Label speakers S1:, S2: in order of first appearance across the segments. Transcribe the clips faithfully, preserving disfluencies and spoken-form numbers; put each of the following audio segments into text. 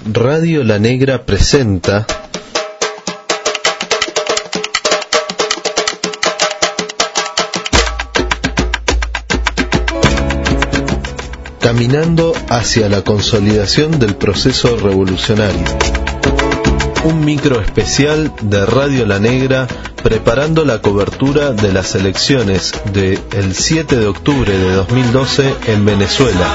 S1: Radio La Negra presenta Caminando hacia la consolidación del proceso revolucionario. Un micro especial de Radio La Negra preparando la cobertura de las elecciones del siete de octubre de dos mil doce en Venezuela.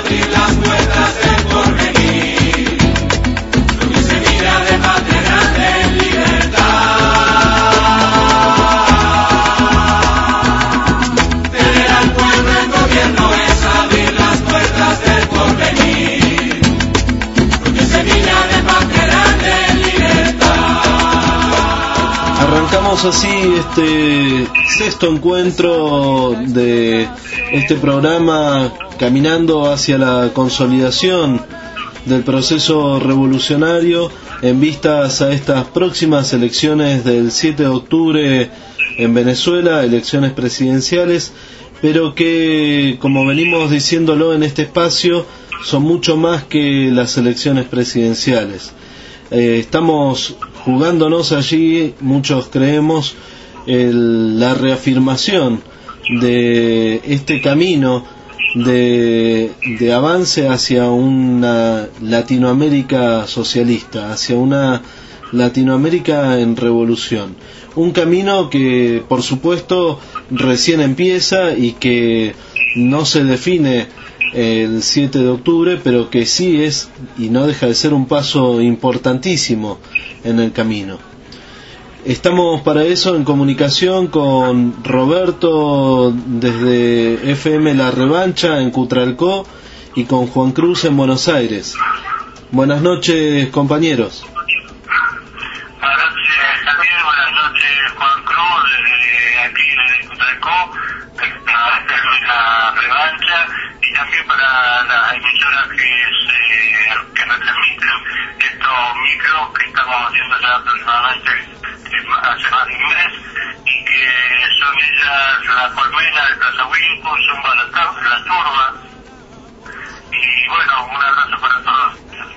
S1: Arrancamos así este sexto encuentro de este programa Caminando hacia la consolidación del proceso revolucionario en vistas a estas próximas elecciones del siete de octubre en Venezuela, elecciones presidenciales, pero que, como venimos diciéndolo en este espacio, son mucho más que las elecciones presidenciales. Eh, estamos jugándonos allí, muchos creemos, el, la reafirmación de este camino de, de avance hacia una Latinoamérica socialista, hacia una Latinoamérica en revolución. Un camino que, por supuesto, recién empieza y que no se define el siete de octubre, pero que sí es y no deja de ser un paso importantísimo en el camino. Estamos para eso en comunicación con Roberto desde F M La Revancha en Cutralcó y con Juan Cruz en Buenos Aires. Buenas noches, compañeros.
S2: Buenas noches, también buenas noches, Juan Cruz, desde aquí en Cutralcó, desde La Revancha, y también para las emisoras que, se, que retransmiten estos micros que estamos haciendo ya aproximadamente hace más de un mes, y que son ellas La Colmena de Plaza Winco, Zumba la, la Turba, y bueno, un abrazo para todos.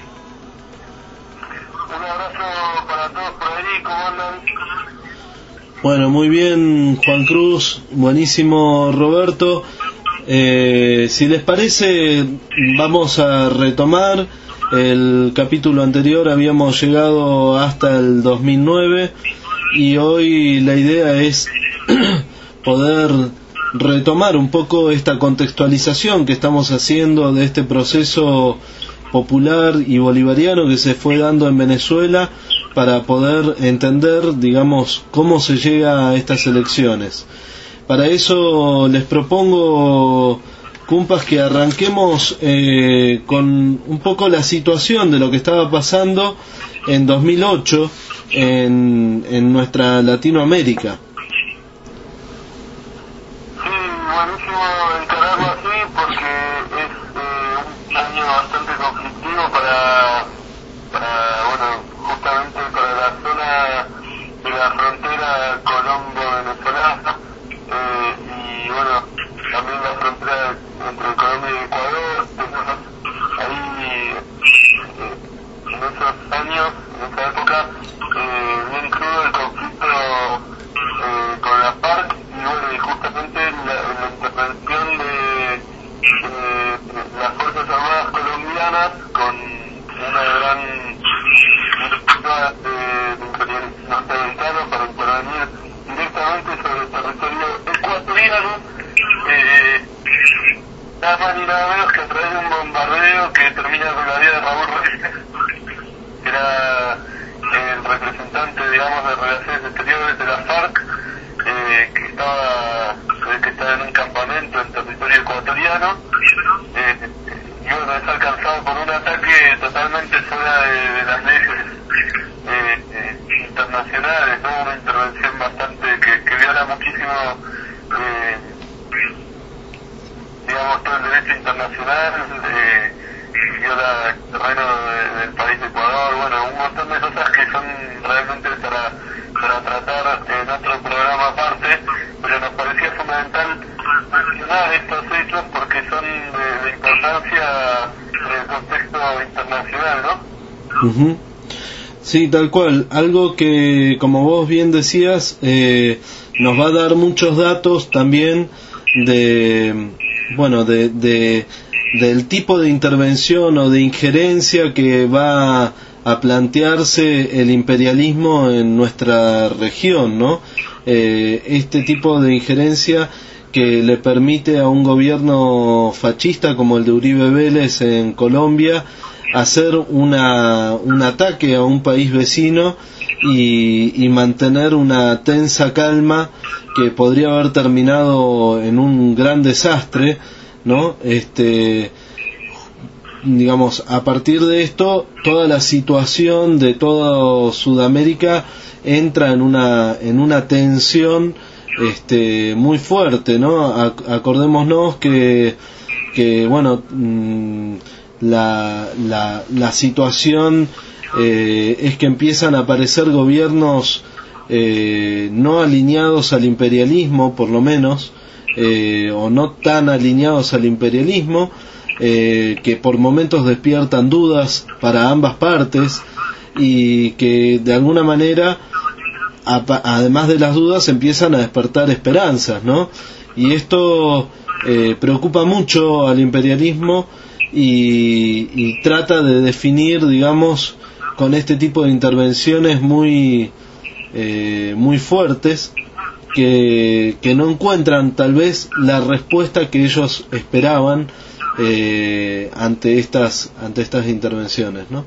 S2: Un abrazo para todos por ahí, ¿cómo andan?
S1: Bueno, muy bien, Juan Cruz, buenísimo, Roberto. Eh, si les parece, vamos a retomar el capítulo anterior. Habíamos llegado hasta el dos mil nueve y hoy la idea es poder retomar un poco esta contextualización que estamos haciendo de este proceso popular y bolivariano que se fue dando en Venezuela para poder entender, digamos, cómo se llega a estas elecciones. Para eso les propongo, cumpas, que arranquemos eh, con un poco la situación de lo que estaba pasando en dos mil ocho en, en nuestra Latinoamérica.
S2: Sí, buenísimo encararlo así porque es eh, un año bastante conflictivo para, para, bueno, justamente para la zona de la frontera colombo-venezolana. Eh, y bueno, también la frontera entre Colombia y Ecuador. Ahí, eh, en esos años, en esa época, eh, bien crudo el conflicto eh, con la FARC, y bueno, y justamente la, la intervención de, de las Fuerzas Armadas colombianas con una gran de, de imperialismo norteamericano para intervenir directamente sobre el territorio ecuatoriano, eh, nada más ni nada menos que a través de un bombardeo que termina con la vida de Raúl Reyes, que era el representante, digamos, de Relaciones Exteriores de la FARC, eh, que estaba que estaba en un campamento en territorio ecuatoriano, eh, y bueno, es alcanzado por un ataque totalmente fuera de, de las leyes eh, eh, internacionales, ¿no? Una intervención bastante que, que viola muchísimo, eh, digamos, todo el derecho internacional, eh, viola el terreno de, del país de Ecuador, bueno, un montón de cosas que son realmente para, para tratar en otro programa aparte, pero nos parecía fundamental mencionar estos hechos porque son de, de importancia en el contexto internacional, ¿no?
S1: Uh-huh. Sí, tal cual. Algo que, como vos bien decías, eh, nos va a dar muchos datos también de, bueno, de, de del tipo de intervención o de injerencia que va a plantearse el imperialismo en nuestra región, ¿no? Eh, este tipo de injerencia que le permite a un gobierno fascista como el de Uribe Vélez en Colombia hacer una, un ataque a un país vecino y, y mantener una tensa calma que podría haber terminado en un gran desastre, ¿no? Este, digamos, a partir de esto, toda la situación de toda Sudamérica entra en una, en una tensión este, muy fuerte, ¿no? Acordémonos que, que bueno, mmm, La, la, la situación eh, es que empiezan a aparecer gobiernos eh, no alineados al imperialismo, por lo menos, eh, o no tan alineados al imperialismo, eh, que por momentos despiertan dudas para ambas partes y que de alguna manera, a, además de las dudas, empiezan a despertar esperanzas, ¿no? Y esto eh, preocupa mucho al imperialismo y, y trata de definir, digamos, con este tipo de intervenciones muy eh, muy fuertes que, que no encuentran tal vez la respuesta que ellos esperaban eh, ante estas ante estas intervenciones, ¿no?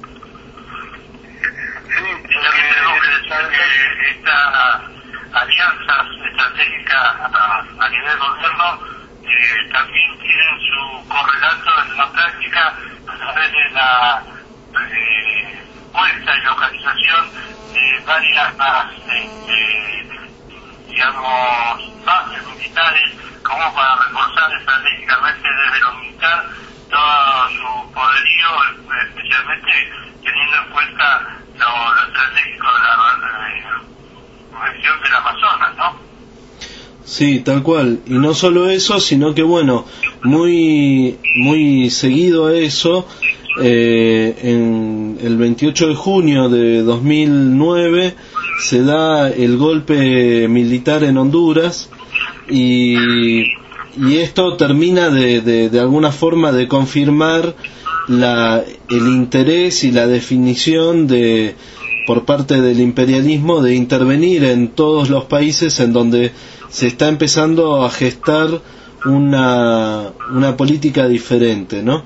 S2: Sí, tenemos que pensar que estas alianzas estratégicas a, a nivel gobierno eh, también tienen su correlato en la práctica a través de la eh, puesta y localización de varias este, digamos bases militares como para reforzar estratégicamente desde lo militar todo su poderío, especialmente teniendo en cuenta lo, lo estratégico de la eh, región del Amazonas, ¿no?
S1: Sí, tal cual. Y no solo eso, sino que bueno, muy muy seguido a eso, eh, en el veintiocho de junio de dos mil nueve se da el golpe militar en Honduras y, y esto termina de, de, de alguna forma de confirmar la, el interés y la definición de por parte del imperialismo de intervenir en todos los países en donde se está empezando a gestar una, una política diferente, ¿no?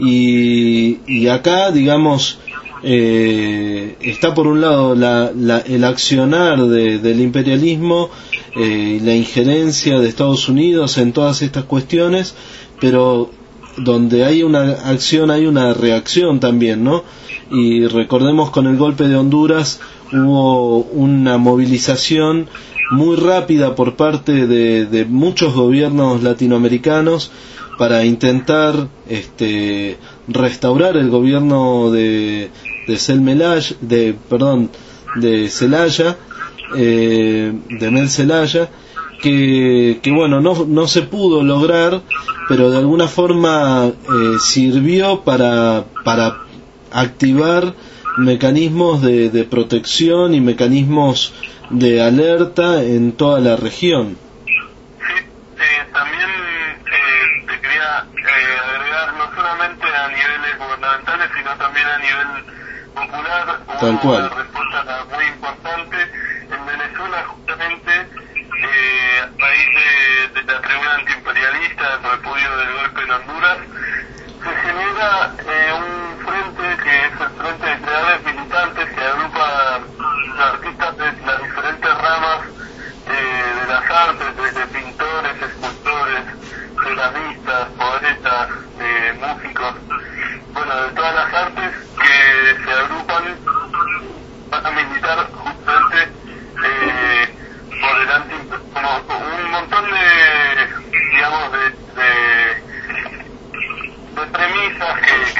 S1: Y, y acá, digamos, eh, está por un lado la, la, el accionar de, del imperialismo y eh, la injerencia de Estados Unidos en todas estas cuestiones, pero donde hay una acción hay una reacción también, ¿no? Y recordemos, con el golpe de Honduras hubo una movilización muy rápida por parte de, de muchos gobiernos latinoamericanos para intentar este, restaurar el gobierno de de Celmelaya, de perdón, de Celaya, eh, de Mel Zelaya, que, que bueno, no no se pudo lograr, pero de alguna forma eh, sirvió para para activar mecanismos de, de protección y mecanismos de alerta en toda la región.
S2: Sí, eh, también eh, te quería eh, agregar, no solamente a niveles gubernamentales, sino también a nivel popular,
S1: Tal cual.
S2: Una respuesta muy importante en Venezuela, justamente eh, a raíz de, de la tribuna antiimperialista, el repudio del golpe en Honduras, se genera eh, un frente que es el Frente de Creadores Militantes, que agrupa artistas de las diferentes ramas eh, de las artes, desde pintores, escultores, ceramistas, poetas, eh, músicos, bueno, de todas las artes que se agrupan para militar justamente eh, por el anti, como un montón de, digamos, de, de, de premisas que,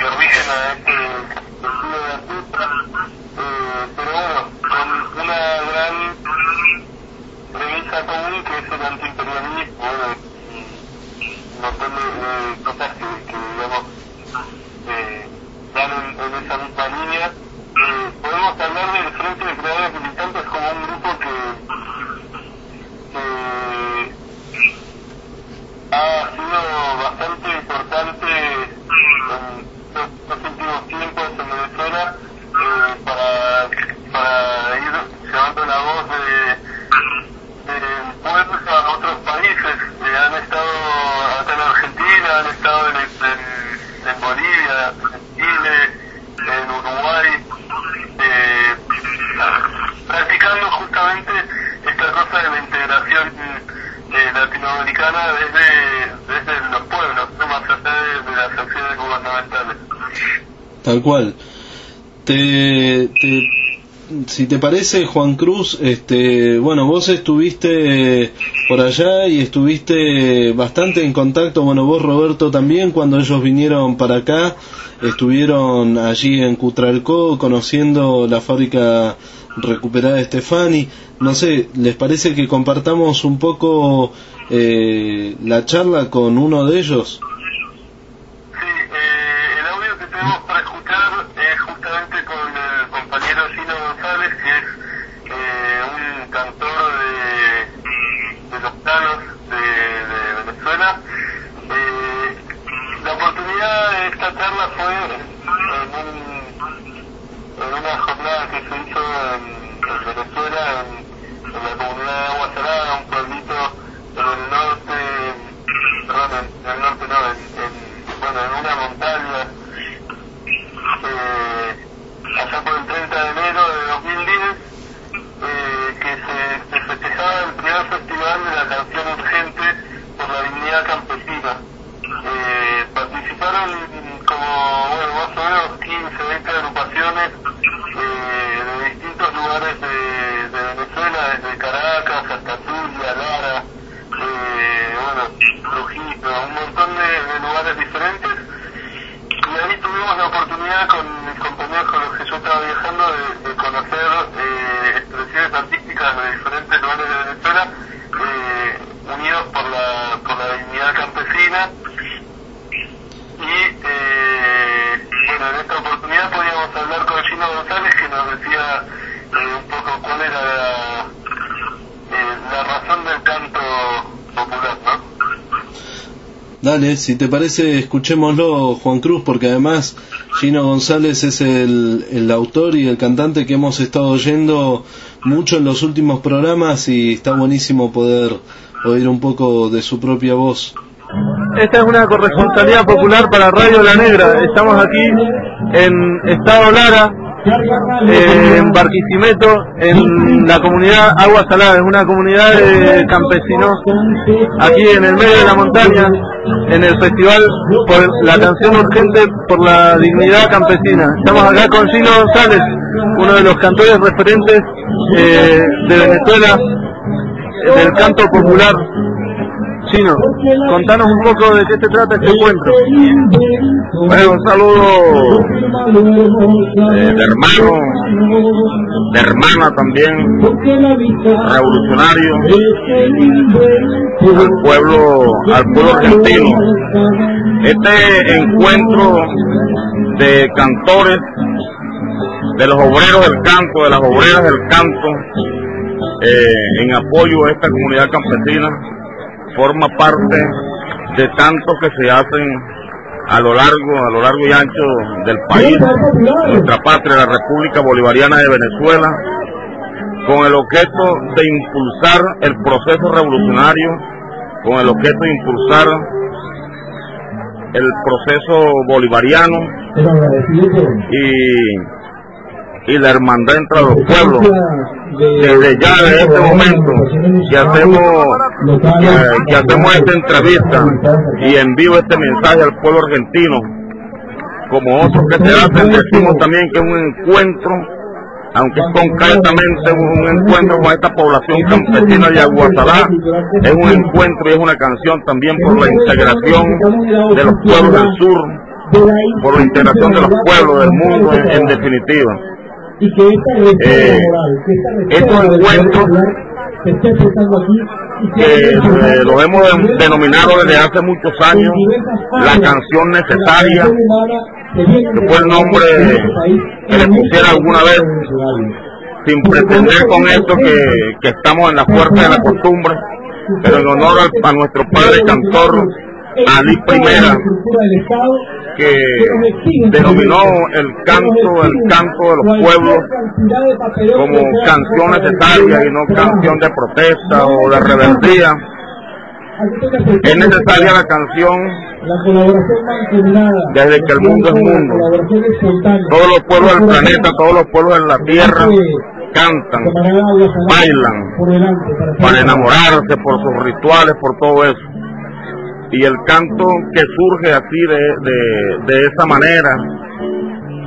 S1: Tal cual. Te, te, si te parece, Juan Cruz, este, bueno, vos estuviste por allá y estuviste bastante en contacto, bueno, vos, Roberto, también, cuando ellos vinieron para acá, estuvieron allí en Cutralcó conociendo la fábrica recuperada Stefani. No sé, ¿les parece que compartamos un poco eh, la charla con uno de ellos?
S2: Sí, eh, el audio que tenemos para escuchar es justamente con el compañero Gino González, que es eh, un cantor de, de los planos de, de Venezuela. Eh, la oportunidad de esta charla fue en, un, en una jornada que se hizo en, en Venezuela, en, en la comunidad de Agua Salada, un pueblito en el norte, perdón, en, en el norte no, en, en, bueno, en una montaña, eh, allá por el treinta de enero de dos mil diez, eh, que se, se festejaba el primer festival de la canción urgente por la dignidad campesina. Eh, participaron como, bueno, más o menos quince, veinte agrupaciones eh, de distintos lugares de, de Venezuela, desde Caracas hasta Zulia, Lara, eh, bueno, Trujillo, un montón de, de lugares diferentes. Y ahí tuvimos la oportunidad con mis compañeros con los que yo estaba viajando de, de conocer eh, expresiones artísticas de diferentes lugares de Venezuela, eh, unidos por la, por la dignidad campesina. Y eh, bueno, en esta oportunidad podíamos hablar con Gino González, que nos decía eh, un poco cuál era la, eh, la razón del canto popular, ¿no?
S1: Dale, si te parece, escuchémoslo, Juan Cruz, porque además Gino González es el, el autor y el cantante que hemos estado oyendo mucho en los últimos programas, y está buenísimo poder oír un poco de su propia voz.
S3: Esta es una corresponsabilidad popular para Radio La Negra. Estamos aquí en Estado Lara, eh, en Barquisimeto, en la comunidad Agua Salada. Es una comunidad de campesinos aquí en el medio de la montaña, en el festival por la canción urgente por la dignidad campesina. Estamos acá con Gino González, uno de los cantores referentes eh, de Venezuela, del canto popular. Chino, contanos un poco de qué se trata este encuentro.
S4: Bueno, un saludo eh, de hermano, de hermana también, revolucionario, al pueblo, al pueblo argentino. Este encuentro de cantores, de los obreros del canto, de las obreras del canto, eh, en apoyo a esta comunidad campesina, forma parte de tantos que se hacen a lo largo, a lo largo y ancho del país, nuestra patria, la República Bolivariana de Venezuela, con el objeto de impulsar el proceso revolucionario, con el objeto de impulsar el proceso bolivariano y, y la hermandad entre los pueblos. Desde ya, desde este momento, que hacemos, que, que hacemos esta entrevista y envío este mensaje al pueblo argentino, como otros que se hacen, decimos también que es un encuentro, aunque es concretamente un encuentro con esta población campesina de Agua Salada, es un encuentro y es una canción también por la integración de los pueblos del sur, por la integración de los pueblos del mundo en, en definitiva. Eh, estos encuentros que eh, los hemos denominado desde hace muchos años la canción necesaria, que fue el nombre que le pusiera alguna vez, sin pretender con esto que, que estamos en la fuerza de la costumbre, pero en honor a, a nuestro padre cantor Ali Primera, que denominó el canto, el canto de los pueblos como canción necesaria y no canción de protesta o de rebeldía. Es necesaria la canción desde que el mundo es mundo. Todos los pueblos del planeta, todos los pueblos de la tierra cantan, bailan para enamorarse, por sus rituales, por todo eso. Y el canto que surge así de, de, de esa manera,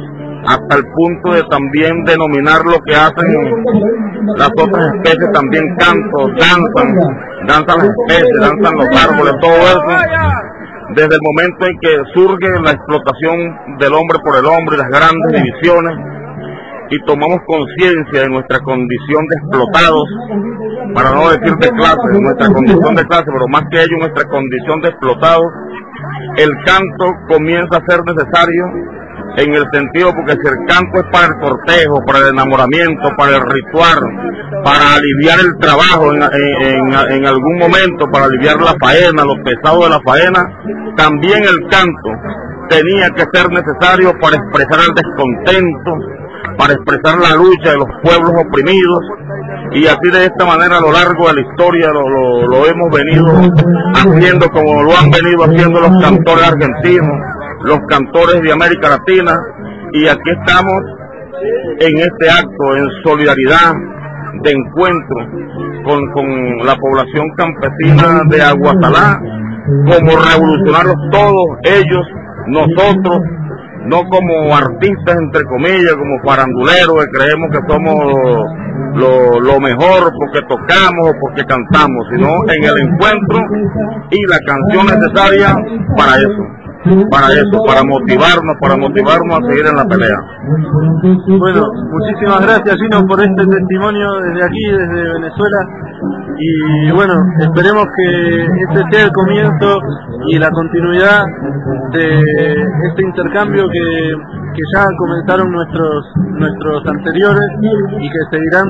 S4: hasta el punto de también denominar lo que hacen las otras especies, también cantos, danzan, danzan las especies, danzan los árboles, todo eso, desde el momento en que surge la explotación del hombre por el hombre, las grandes divisiones, y tomamos conciencia de nuestra condición de explotados, para no decir de clase, de nuestra condición de clase, pero más que ello nuestra condición de explotados, el canto comienza a ser necesario en el sentido, porque si el canto es para el cortejo, para el enamoramiento, para el ritual, para aliviar el trabajo en, en, en algún momento, para aliviar la faena, lo pesado de la faena, también el canto tenía que ser necesario para expresar el descontento, para expresar la lucha de los pueblos oprimidos, y así de esta manera a lo largo de la historia lo, lo, lo hemos venido haciendo, como lo han venido haciendo los cantores argentinos, los cantores de América Latina, y aquí estamos en este acto en solidaridad de encuentro con, con la población campesina de Aguasalá, como revolucionarios todos ellos, nosotros, no como artistas entre comillas, como faranduleros que creemos que somos lo, lo mejor porque tocamos o porque cantamos, sino en el encuentro y la canción necesaria para eso. Para eso, para motivarnos, para motivarnos a seguir en la pelea.
S3: Bueno, muchísimas gracias, Gino, por este testimonio desde aquí, desde Venezuela, y bueno, esperemos que este sea el comienzo y la continuidad de este intercambio que, que ya comenzaron nuestros nuestros anteriores y que seguirán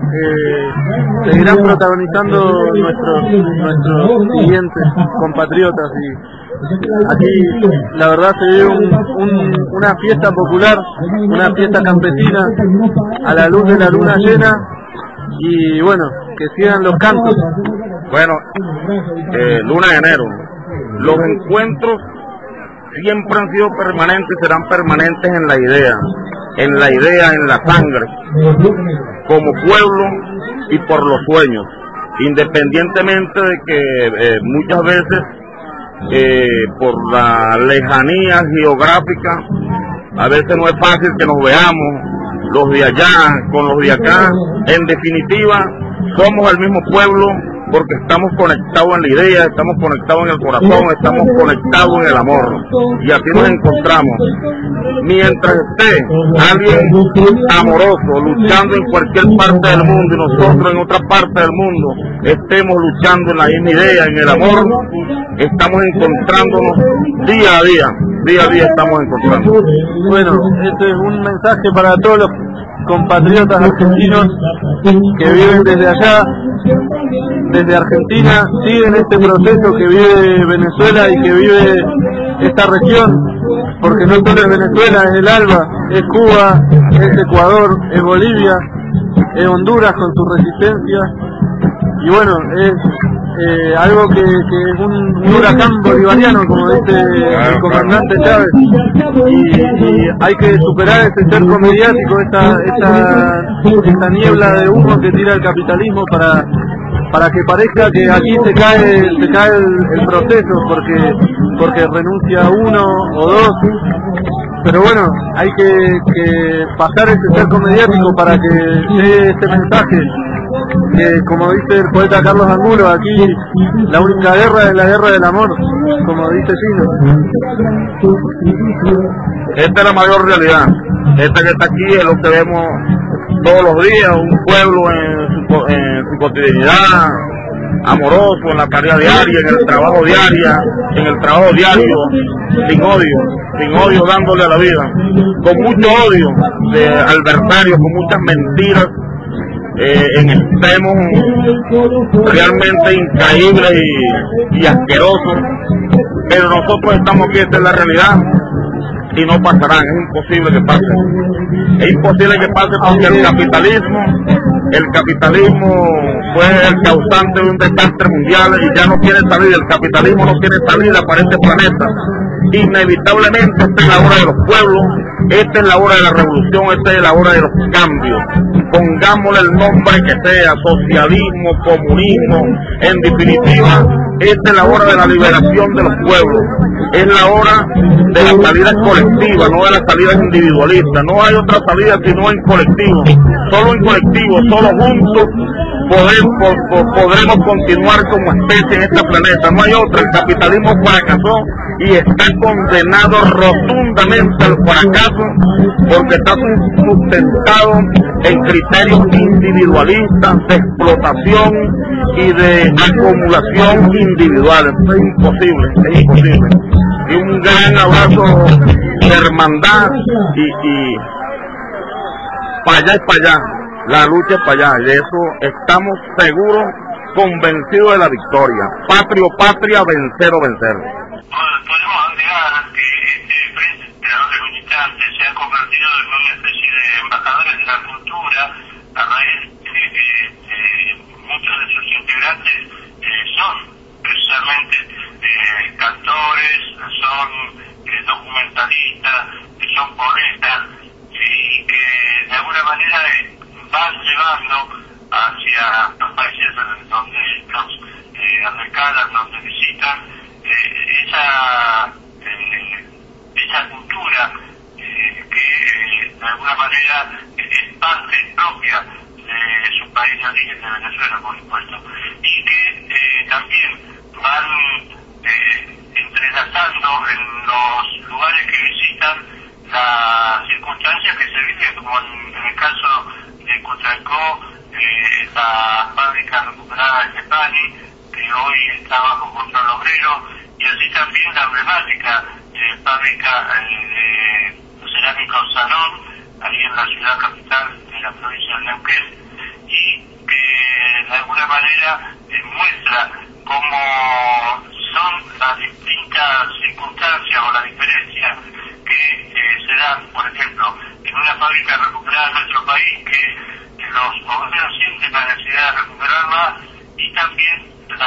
S3: eh, seguirán protagonizando nuestros nuestros siguientes compatriotas. Y aquí la verdad se vive un, un, una fiesta popular, una fiesta campesina a la luz de la luna llena, y bueno, que sigan los cantos.
S4: Bueno, eh, luna de enero, los encuentros siempre han sido permanentes y serán permanentes en la idea, en la idea, en la sangre, como pueblo y por los sueños, independientemente de que eh, muchas veces Eh, por la lejanía geográfica a veces no es fácil que nos veamos los de allá con los de acá. En definitiva somos el mismo pueblo porque estamos conectados en la idea, estamos conectados en el corazón, estamos conectados en el amor, y así nos encontramos. Mientras esté alguien amoroso luchando en cualquier parte del mundo y nosotros en otra parte del mundo estemos luchando en la misma idea, en el amor, estamos encontrándonos día a día, día a día estamos encontrando.
S3: Bueno, este es un mensaje para todos los compatriotas argentinos que viven desde allá, desde Argentina, siguen este proceso que vive Venezuela y que vive esta región, porque no solo es Venezuela, es el ALBA, es Cuba, es Ecuador, es Bolivia, es Honduras con su resistencia, y bueno, es eh, algo que, que es un, un huracán bolivariano, como dice el comandante Chávez, y, y hay que superar ese cerco mediático, esta, esta, esta niebla de humo que tira el capitalismo para para que parezca que aquí se cae se cae el, el proceso porque porque renuncia uno o dos, pero bueno, hay que, que pasar ese cerco mediático para que llegue este mensaje que, como dice el poeta Carlos Angulo, aquí la única guerra es la guerra del amor, como dice Gino.
S4: Esta es la mayor realidad, esta que está aquí es lo que vemos todos los días, un pueblo en su, en su cotidianidad, amoroso, en la tarea diaria, en el trabajo diario, en el trabajo diario, sin odio, sin odio dándole a la vida, con mucho odio de adversarios, con muchas mentiras, eh, en extremos realmente increíbles y, y asquerosos, pero nosotros estamos aquí, esta es la realidad, y no pasarán, es imposible que pase, es imposible que pase porque el capitalismo, el capitalismo fue el causante de un desastre mundial y ya no tiene salida, el capitalismo no tiene salida para este planeta, inevitablemente esta es la hora de los pueblos, esta es la hora de la revolución, esta es la hora de los cambios. Pongámosle el nombre que sea, socialismo, comunismo, en definitiva, esta es la hora de la liberación de los pueblos, es la hora de la salida colectiva, no de la salida individualista. No hay otra salida sino en colectivo, solo en colectivo, solo juntos podemos, podremos continuar como especie en este planeta, no hay otra. El capitalismo fracasó y está condenado rotundamente al fracaso porque está sustentado en criterios individualistas de explotación y de acumulación individual. Es imposible, es imposible. Y un gran abrazo de hermandad y, y para allá es para allá, la lucha es para allá, y de eso estamos seguros, convencidos de la victoria. Patria o patria, vencer o vencer.
S2: Podemos agregar que este Frente Integrador de Militantes se ha convertido en una especie de embajadores de la cultura a raíz de que eh, muchos de sus integrantes eh, son precisamente eh, cantores, son eh, documentalistas, son poetas y que de alguna manera eh, van llevando hacia los países donde los eh, recalan, donde visitan, eh, esa eh, esa cultura eh, que eh, de alguna manera es parte propia de su país de origen, de Venezuela, por supuesto, y que eh, también van eh, entrelazando en los lugares que visitan las circunstancias que se viven, como en, en el caso de Cutralcó, eh, la fábrica recuperada de Cepani, que hoy está bajo control obrero, y así también la emblemática eh, fábrica eh, de cerámica Sanón, ahí en la ciudad capital de la provincia de Neuquén, y que de alguna manera eh, muestra cómo son las distintas circunstancias o las diferencias que eh, se dan, por ejemplo, en una fábrica recuperada en nuestro país, que, que los obreros sienten la necesidad de recuperar más, y también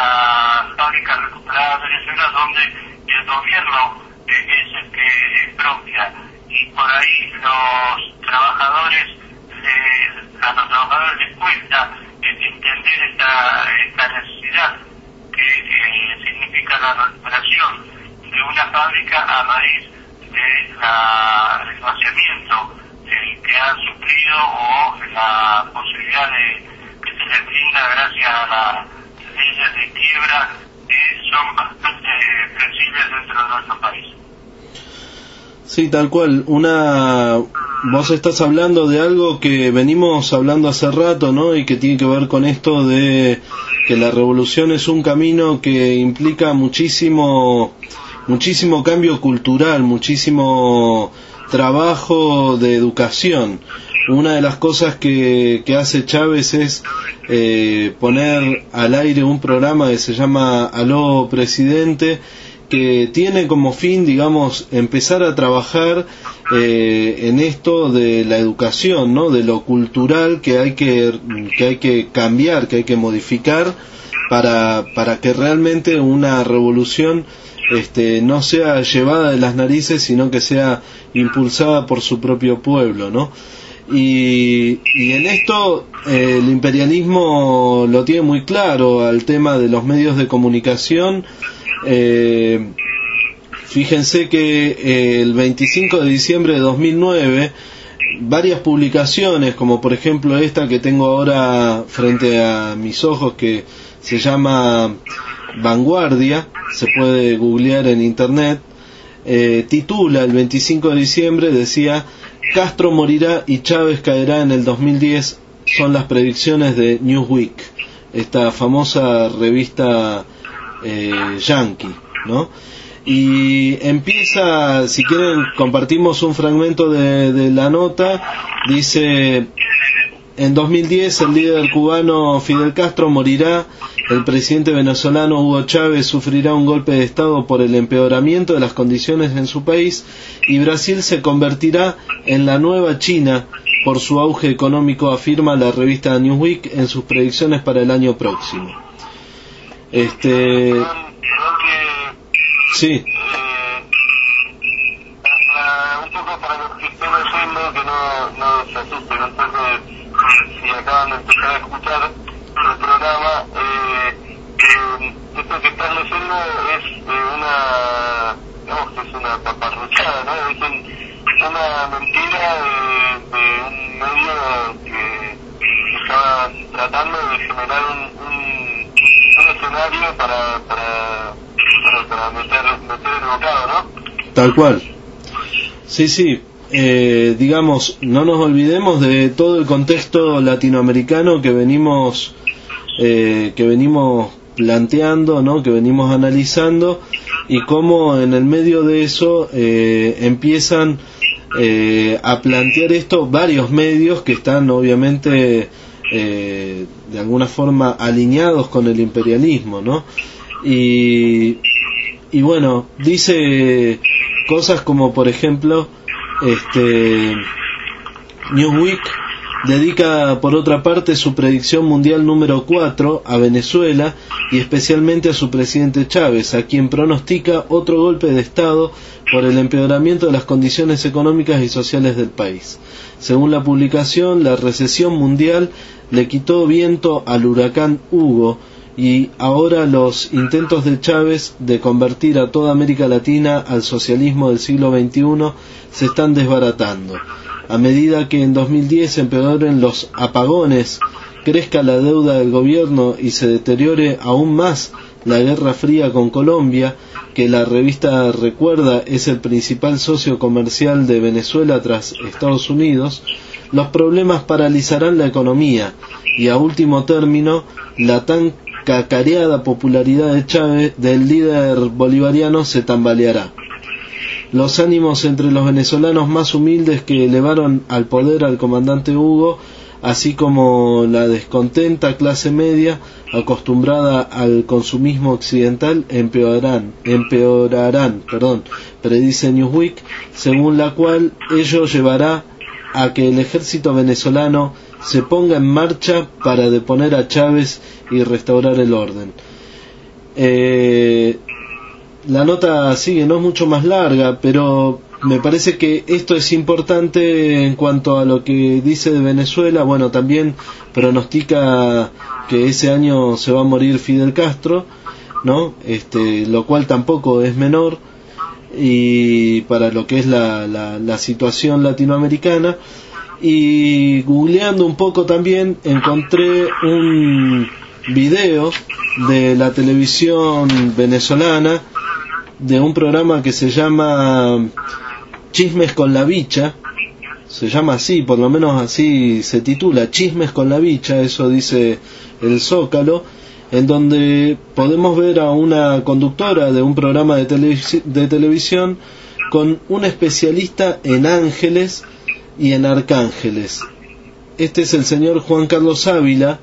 S2: la fábrica recuperada de Venezuela, donde el gobierno eh, es el que expropia, y por ahí los trabajadores, eh, a los trabajadores les cuesta eh, entender esta, esta necesidad que eh, significa la recuperación de una fábrica a raíz de la, el vaciamiento eh, que han sufrido, o la posibilidad de que se les brinda gracias a las leyes de quiebra que son bastante eh, flexibles dentro de nuestro país.
S1: Sí, tal cual. Una, vos estás hablando de algo que venimos hablando hace rato, ¿no? Y que tiene que ver con esto de que la revolución es un camino que implica muchísimo, muchísimo cambio cultural, muchísimo trabajo de educación. Una de las cosas que, que hace Chávez es eh, poner al aire un programa que se llama Aló Presidente, que tiene como fin, digamos, empezar a trabajar eh, en esto de la educación, ¿no? De lo cultural que hay que que hay que cambiar, que hay que modificar para para que realmente una revolución este no sea llevada de las narices, sino que sea impulsada por su propio pueblo, ¿no? Y, y en esto eh, el imperialismo lo tiene muy claro al tema de los medios de comunicación. Eh, fíjense que eh, el veinticinco de diciembre de dos mil nueve varias publicaciones, como por ejemplo esta que tengo ahora frente a mis ojos, que se llama Vanguardia, se puede googlear en internet, eh, titula el veinticinco de diciembre, decía: Castro morirá y Chávez caerá en el dos mil diez, son las predicciones de Newsweek, esta famosa revista eh, yankee, ¿no? Y empieza, si quieren compartimos un fragmento de, de la nota. Dice: en dos mil diez el líder cubano Fidel Castro morirá, el presidente venezolano Hugo Chávez sufrirá un golpe de estado por el empeoramiento de las condiciones en su país, y Brasil se convertirá en la nueva China por su auge económico, afirma la revista Newsweek en sus predicciones para el año próximo. Este
S2: Perdón, perdón que,
S1: sí.
S2: Eh, espero que no, no se asusten. Entonces, si, si acaban de empezar a escuchar el programa, eh, eh, esto que están leyendo es eh, una, digamos que es una paparruchada, ¿no? Es un, una mentira de, de un medio que estaba tratando de generar un, un, un escenario para, para, para, para meter, meter el bocado, ¿no?
S1: Tal cual. Sí, sí. Eh, digamos, no nos olvidemos de todo el contexto latinoamericano que venimos eh, que venimos planteando, ¿no? Que venimos analizando, y cómo en el medio de eso eh, empiezan eh, a plantear esto varios medios que están obviamente eh, de alguna forma alineados con el imperialismo, ¿no? Y, y bueno, dice cosas como, por ejemplo, este Newsweek dedica por otra parte su predicción mundial número cuatro a Venezuela, y especialmente a su presidente Chávez, a quien pronostica otro golpe de Estado por el empeoramiento de las condiciones económicas y sociales del país. Según la publicación, la recesión mundial le quitó viento al huracán Hugo, y ahora los intentos de Chávez de convertir a toda América Latina al socialismo del siglo veintiuno se están desbaratando. A medida que en dos mil diez empeoren los apagones, crezca la deuda del gobierno y se deteriore aún más la Guerra Fría con Colombia, que la revista recuerda es el principal socio comercial de Venezuela tras Estados Unidos, los problemas paralizarán la economía y, a último término, la tan cacareada popularidad de Chávez, del líder bolivariano, se tambaleará. Los ánimos entre los venezolanos más humildes que elevaron al poder al comandante Hugo, así como la descontenta clase media acostumbrada al consumismo occidental, empeorarán, empeorarán, perdón, predice Newsweek, según la cual ello llevará a que el ejército venezolano se ponga en marcha para deponer a Chávez y restaurar el orden. Eh, la nota sigue, no es mucho más larga, pero me parece que esto es importante en cuanto a lo que dice de Venezuela. Bueno, también pronostica que ese año se va a morir Fidel Castro, ¿no? Este, lo cual tampoco es menor, y para lo que es la, la, la situación latinoamericana. Y googleando un poco también encontré un video de la televisión venezolana, de un programa que se llama Chismes con la Bicha. Se llama así, por lo menos así se titula, Chismes con la Bicha, eso dice el Zócalo, en donde podemos ver a una conductora de un programa de, televis- de televisión con un especialista en ángeles y en arcángeles. Este es el señor Juan Carlos Ávila,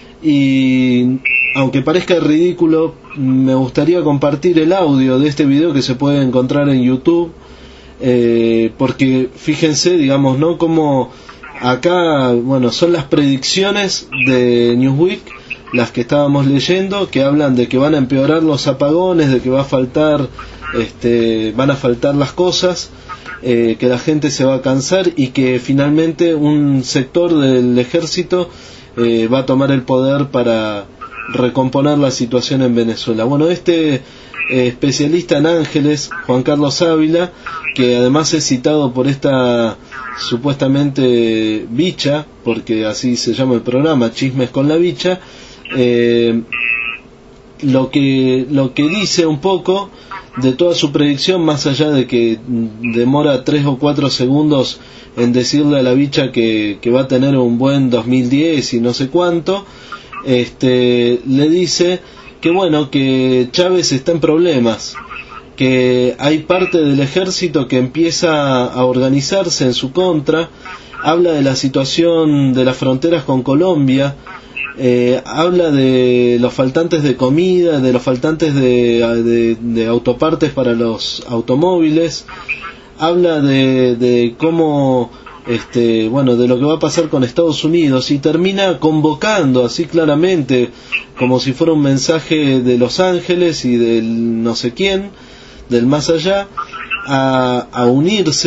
S1: y aunque parezca ridículo, me gustaría compartir el audio de este video que se puede encontrar en YouTube, eh, porque fíjense, digamos, ¿no?, como acá, bueno, son las predicciones de Newsweek las que estábamos leyendo, que hablan de que van a empeorar los apagones, de que va a faltar, este, van a faltar las cosas, eh, que la gente se va a cansar, y que finalmente un sector del ejército eh, va a tomar el poder para recomponer la situación en Venezuela. Bueno, este eh, especialista en ángeles, Juan Carlos Ávila, que además es citado por esta supuestamente bicha, porque así se llama el programa, Chismes con la Bicha, eh, lo que lo que dice un poco de toda su predicción, más allá de que demora tres o cuatro segundos en decirle a la bicha que, que va a tener un buen dos mil diez y no sé cuánto, este, le dice que bueno, que Chávez está en problemas, que hay parte del ejército que empieza a organizarse en su contra, habla de la situación de las fronteras con Colombia, eh, habla de los faltantes de comida, de los faltantes de, de, de autopartes para los automóviles, habla de, de cómo, este, bueno, de lo que va a pasar con Estados Unidos, y termina convocando así claramente, como si fuera un mensaje de los ángeles y del no sé quién, del más allá, a, a unirse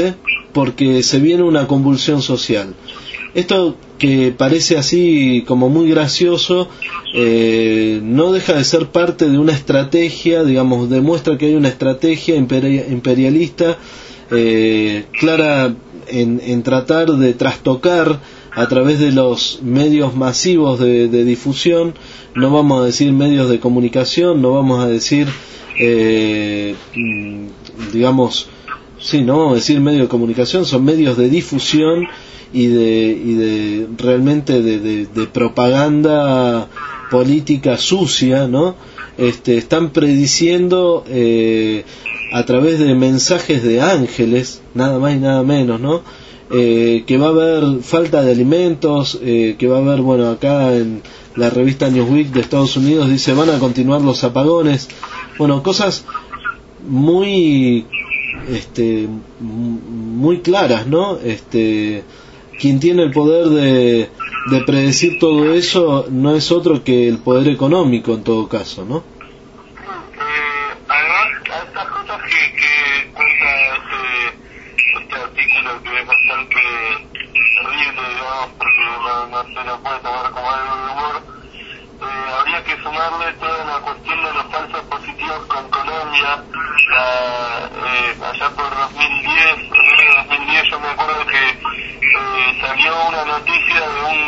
S1: porque se viene una convulsión social. Esto que parece así como muy gracioso, eh, no deja de ser parte de una estrategia, digamos, demuestra que hay una estrategia imperialista eh, clara en, en tratar de trastocar a través de los medios masivos de, de difusión, no vamos a decir medios de comunicación, no vamos a decir, eh, digamos, sí, no vamos a decir medios de comunicación, son medios de difusión y de, y de realmente de, de, de propaganda política sucia, ¿no? Este, están prediciendo eh, a través de mensajes de ángeles, nada más y nada menos, ¿no? Eh, que va a haber falta de alimentos, eh, que va a haber, bueno, acá en la revista Newsweek de Estados Unidos dice van a continuar los apagones, bueno, cosas muy este muy claras, ¿no? Este, quien tiene el poder de, de predecir todo eso no es otro que el poder económico en todo caso, ¿no?
S2: Eh, además, a estas cosas que, que cuenta este, este artículo, que es bastante terrible, digamos, porque no, no se lo puede tomar como algo de humor, eh, habría que sumarle toda la cuestión de los falsos positivos con Colombia. La, eh, allá por dos mil diez, en el dos mil diez yo me acuerdo que eh, salió una noticia de un,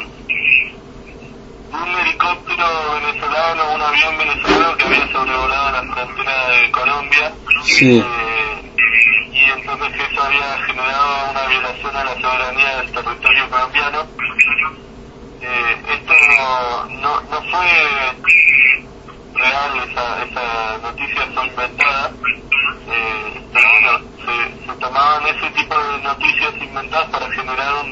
S2: un helicóptero venezolano, un avión venezolano que había sobrevolado la frontera de Colombia.
S1: Sí.
S2: Eh, y entonces eso había generado una violación a la soberanía del territorio colombiano. Eh, esto no, no fue real, esa, esa noticia fue inventada, eh, pero bueno, se, se tomaban ese tipo de noticias inventadas para generar un,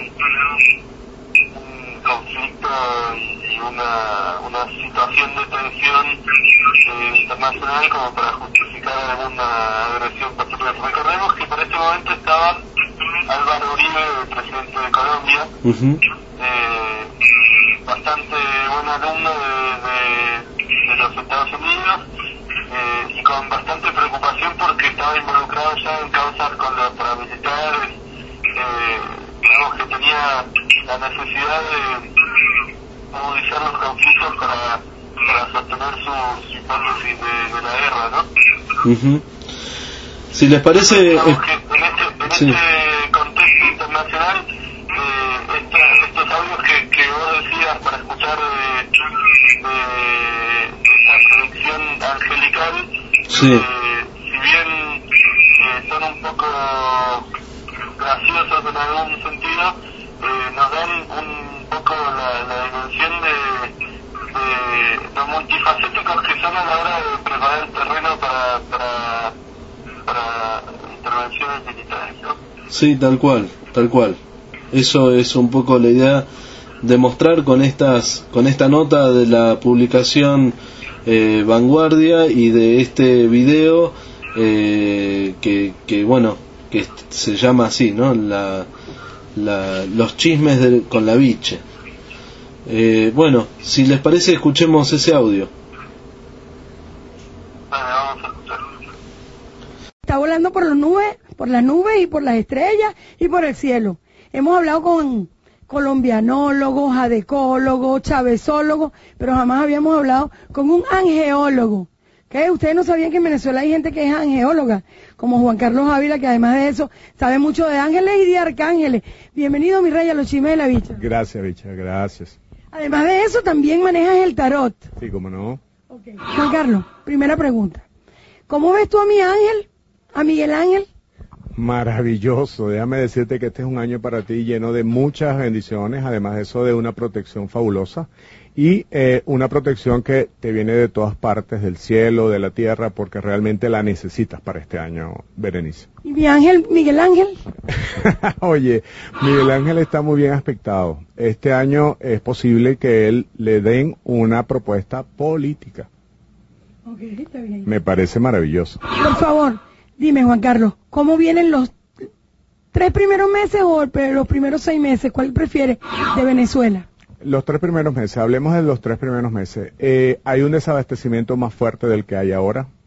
S2: un conflicto y, y una, una situación de tensión eh, internacional como para justificar alguna agresión posterior. Recordemos que por este momento estaba Álvaro Uribe, el presidente de Colombia,
S1: uh-huh.
S2: eh, bastante buen alumno de, de, de los Estados Unidos, eh, y con bastante preocupación porque estaba involucrado ya en causas con los paramilitares, eh, digamos que tenía la necesidad de agudizar los conflictos para, para sostener su, su hipótesis de, de la guerra, ¿no?
S1: Uh-huh. Si les parece...
S2: Digamos que en este, en sí. este contexto internacional, eh, esta, estos audios que, que vos decías para escuchar de, de esta predicción angelical,
S1: sí.
S2: eh, si bien eh, son un poco graciosos en algún sentido, eh, nos dan un poco la, la dimensión de, de lo multifacéticos que son a la hora de preparar el terreno para, para, para intervenciones militares, ¿no?
S1: Sí, tal cual, tal cual. Eso es un poco la idea de mostrar con estas, con esta nota de la publicación eh, Vanguardia y de este video eh, que, que bueno, que se llama así, ¿no? La, la, los chismes de, con la biche. Eh, bueno, si les parece, escuchemos ese audio.
S2: Vale, vamos a escuchar.
S5: Está volando por las nubes, por las nubes y por las estrellas y por el cielo. Hemos hablado con colombianólogos, adecólogos, chavezólogos, pero jamás habíamos hablado con un angeólogo. ¿Qué? Ustedes no sabían que en Venezuela hay gente que es angeóloga, como Juan Carlos Ávila, que además de eso sabe mucho de ángeles y de arcángeles. Bienvenido, mi rey, a los chismes de la bicha.
S6: Gracias, bicha, gracias.
S5: Además de eso, también manejas el tarot.
S6: Sí, cómo no.
S5: Okay. Juan Carlos, primera pregunta. ¿Cómo ves tú a mi ángel, a Miguel Ángel?
S6: Maravilloso, déjame decirte que este es un año para ti lleno de muchas bendiciones, además de eso de una protección fabulosa y eh, una protección que te viene de todas partes, del cielo, de la tierra, porque realmente la necesitas para este año, Berenice.
S5: ¿Y mi ángel, Miguel Ángel?
S6: Oye, Miguel Ángel está muy bien aspectado. Este año es posible que él le den una propuesta política.
S5: Ok, está bien.
S6: Me parece maravilloso.
S5: Por favor, dime, Juan Carlos, ¿cómo vienen los tres primeros meses o los primeros seis meses? ¿Cuál prefieres de Venezuela?
S6: Los tres primeros meses, hablemos de los tres primeros meses. Eh, hay un desabastecimiento más fuerte del que hay ahora,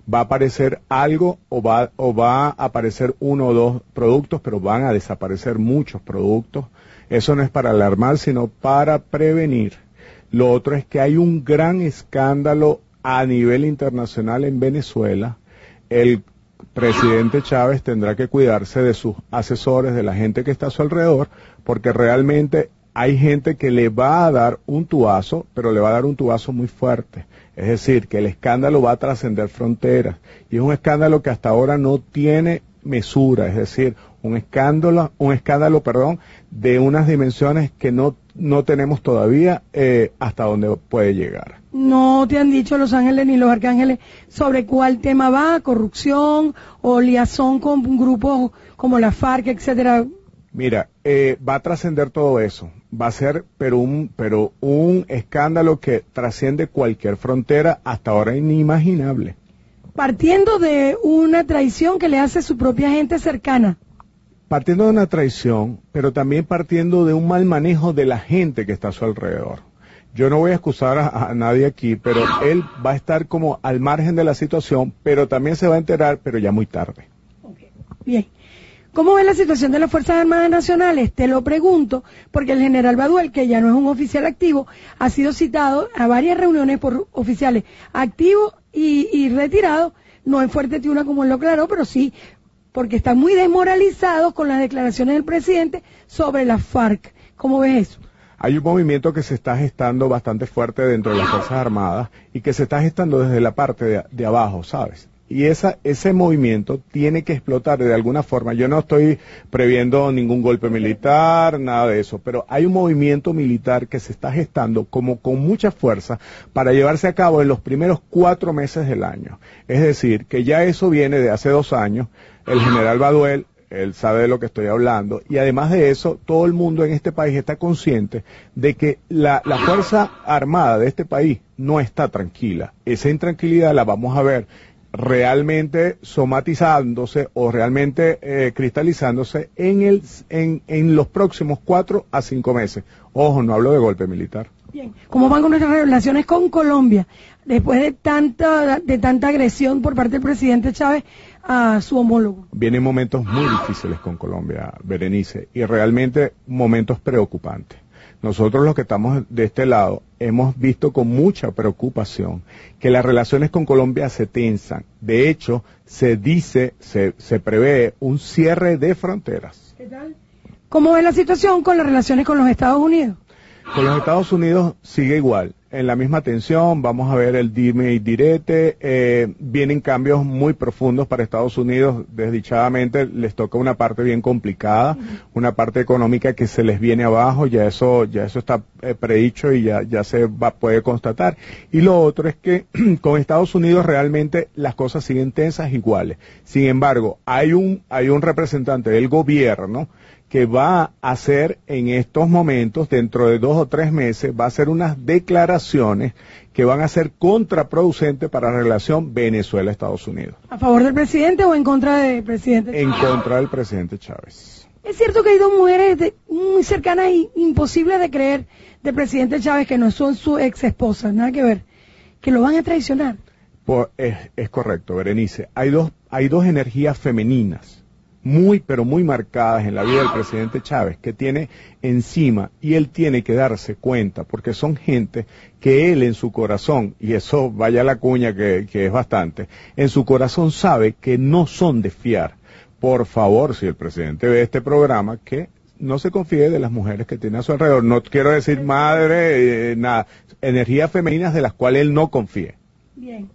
S6: va a aparecer algo o va, o va a aparecer uno o dos productos, pero van a desaparecer muchos productos. Eso no es para alarmar, sino para prevenir. Lo otro es que hay un gran escándalo a nivel internacional en Venezuela. El presidente Chávez tendrá que cuidarse de sus asesores, de la gente que está a su alrededor, porque realmente hay gente que le va a dar un tubazo, pero le va a dar un tubazo muy fuerte. Es decir, que el escándalo va a trascender fronteras. Y es un escándalo que hasta ahora no tiene mesura, es decir, un escándalo, un escándalo, perdón, de unas dimensiones que no, no tenemos todavía eh, hasta dónde puede llegar.
S5: No te han dicho los ángeles ni los arcángeles sobre cuál tema va, corrupción o liazón con grupos como la FARC, etcétera.
S6: Mira, eh, va a trascender todo eso. Va a ser, pero un, pero un escándalo que trasciende cualquier frontera hasta ahora inimaginable.
S5: Partiendo de una traición que le hace su propia gente cercana.
S6: Partiendo de una traición, pero también partiendo de un mal manejo de la gente que está a su alrededor. Yo no voy a excusar a, a nadie aquí, pero él va a estar como al margen de la situación, pero también se va a enterar, pero ya muy tarde.
S5: Okay. Bien. ¿Cómo ves la situación de las Fuerzas Armadas Nacionales? Te lo pregunto, porque el general Baduel, que ya no es un oficial activo, ha sido citado a varias reuniones por oficiales activos y, y retirados, no en Fuerte Tiuna como él lo aclaró, pero sí, porque están muy desmoralizados con las declaraciones del presidente sobre la FARC. ¿Cómo ves eso?
S6: Hay un movimiento que se está gestando bastante fuerte dentro de las Fuerzas Armadas y que se está gestando desde la parte de, de abajo, ¿sabes? Y esa, ese movimiento tiene que explotar de alguna forma. Yo no estoy previendo ningún golpe militar, nada de eso, pero hay un movimiento militar que se está gestando como con mucha fuerza para llevarse a cabo en los primeros cuatro meses del año. Es decir, que ya eso viene de hace dos años. El general Baduel, él sabe de lo que estoy hablando, y además de eso, todo el mundo en este país está consciente de que la, la Fuerza Armada de este país no está tranquila. Esa intranquilidad la vamos a ver realmente somatizándose o realmente eh, cristalizándose en el en, en los próximos cuatro a cinco meses. Ojo, no hablo de golpe militar.
S5: Bien, ¿cómo van con nuestras relaciones con Colombia? Después de tanta de tanta agresión por parte del presidente Chávez a su homólogo.
S6: Vienen momentos muy difíciles con Colombia, Berenice, y realmente momentos preocupantes. Nosotros los que estamos de este lado hemos visto con mucha preocupación que las relaciones con Colombia se tensan. De hecho, se dice, se, se prevé un cierre de fronteras.
S5: ¿Qué tal? ¿Cómo ves la situación con las relaciones con los Estados Unidos?
S6: Con los Estados Unidos sigue igual, en la misma tensión, vamos a ver el dime y direte, eh, vienen cambios muy profundos para Estados Unidos, desdichadamente les toca una parte bien complicada, uh-huh. una parte económica que se les viene abajo, ya eso ya eso está eh, predicho y ya, ya se va, puede constatar. Y lo otro es que con Estados Unidos realmente las cosas siguen tensas iguales. Sin embargo, hay un, hay un representante del gobierno que va a hacer en estos momentos, dentro de dos o tres meses, va a hacer unas declaraciones que van a ser contraproducentes para la relación Venezuela-Estados Unidos.
S5: ¿A favor del presidente o en contra del presidente Chávez?
S6: En contra del presidente Chávez.
S5: Es cierto que hay dos mujeres de, muy cercanas e imposibles de creer del presidente Chávez que no son su ex esposas, nada que ver, que lo van a traicionar.
S6: Pues es, es correcto, Berenice. Hay dos, hay dos energías femeninas muy, pero muy marcadas en la vida del presidente Chávez, que tiene encima, y él tiene que darse cuenta, porque son gente que él en su corazón, y eso vaya la cuña que, que es bastante, en su corazón sabe que no son de fiar. Por favor, si el presidente ve este programa, que no se confíe de las mujeres que tiene a su alrededor. No quiero decir madre, eh, nada, energías femeninas de las cuales él no confíe.
S5: Bien.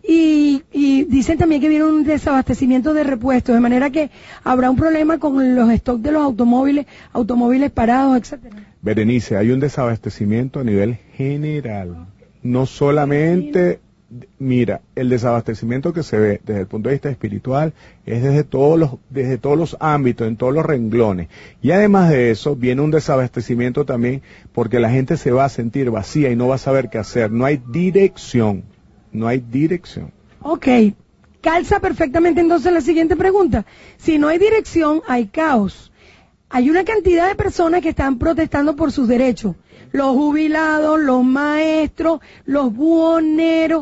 S5: Y, y dicen también que viene un desabastecimiento de repuestos, de manera que habrá un problema con los stocks de los automóviles, automóviles parados, etcétera.
S6: Berenice, hay un desabastecimiento a nivel general. No solamente, mira, el desabastecimiento que se ve desde el punto de vista espiritual es desde todos los, desde todos los ámbitos, en todos los renglones. Y además de eso, viene un desabastecimiento también porque la gente se va a sentir vacía y no va a saber qué hacer. No hay dirección. No hay dirección.
S5: Ok, calza perfectamente entonces la siguiente pregunta. Si no hay dirección, hay caos. Hay una cantidad de personas que están protestando por sus derechos. Los jubilados, los maestros, los buhoneros.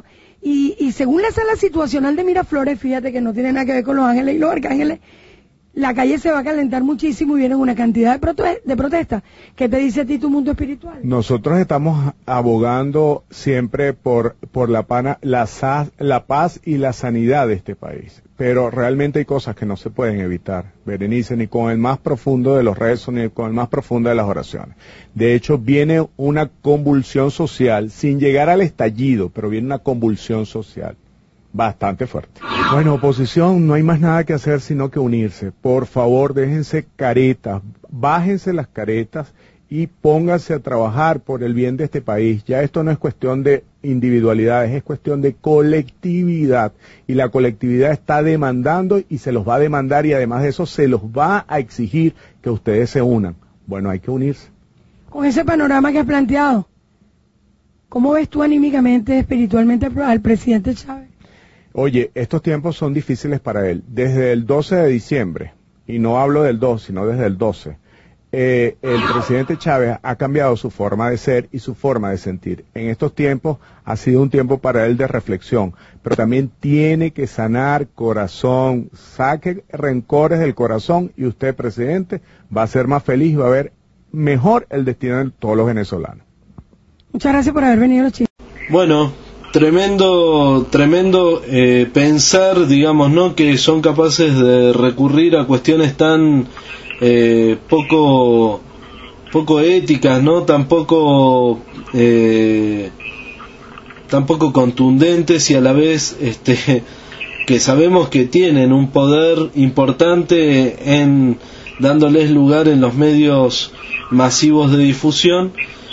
S5: Y, y según la sala situacional de Miraflores, fíjate que no tiene nada que ver con los ángeles y los arcángeles, la calle se va a calentar muchísimo y vienen una cantidad de, prote de protestas. ¿Qué te dice a ti tu mundo espiritual?
S6: Nosotros estamos abogando siempre por, por la, pana, la, la paz y la sanidad de este país. Pero realmente hay cosas que no se pueden evitar, Berenice, ni con el más profundo de los rezos, ni con el más profundo de las oraciones. De hecho, viene una convulsión social, sin llegar al estallido, pero viene una convulsión social bastante fuerte. Bueno, oposición, no hay más nada que hacer sino que unirse. Por favor, déjense caretas, bájense las caretas y pónganse a trabajar por el bien de este país. Ya esto no es cuestión de individualidades, es cuestión de colectividad. Y la colectividad está demandando y se los va a demandar y además de eso se los va a exigir que ustedes se unan. Bueno, hay que unirse.
S5: Con ese panorama que has planteado, ¿cómo ves tú anímicamente, espiritualmente al presidente Chávez?
S6: Oye, estos tiempos son difíciles para él. Desde el doce de diciembre, y no hablo del dos, sino desde el doce, eh, el presidente Chávez ha cambiado su forma de ser y su forma de sentir. En estos tiempos ha sido un tiempo para él de reflexión, pero también tiene que sanar corazón, saque rencores del corazón y usted, presidente, va a ser más feliz y va a ver mejor el destino de todos los venezolanos.
S5: Muchas gracias por haber venido, chicos.
S1: Bueno, tremendo, tremendo eh, pensar, digamos, ¿no? Que son capaces de recurrir a cuestiones tan eh, poco, poco éticas, ¿no? Tampoco, eh, tampoco contundentes y a la vez, este, que sabemos que tienen un poder importante en dándoles lugar en los medios masivos de difusión,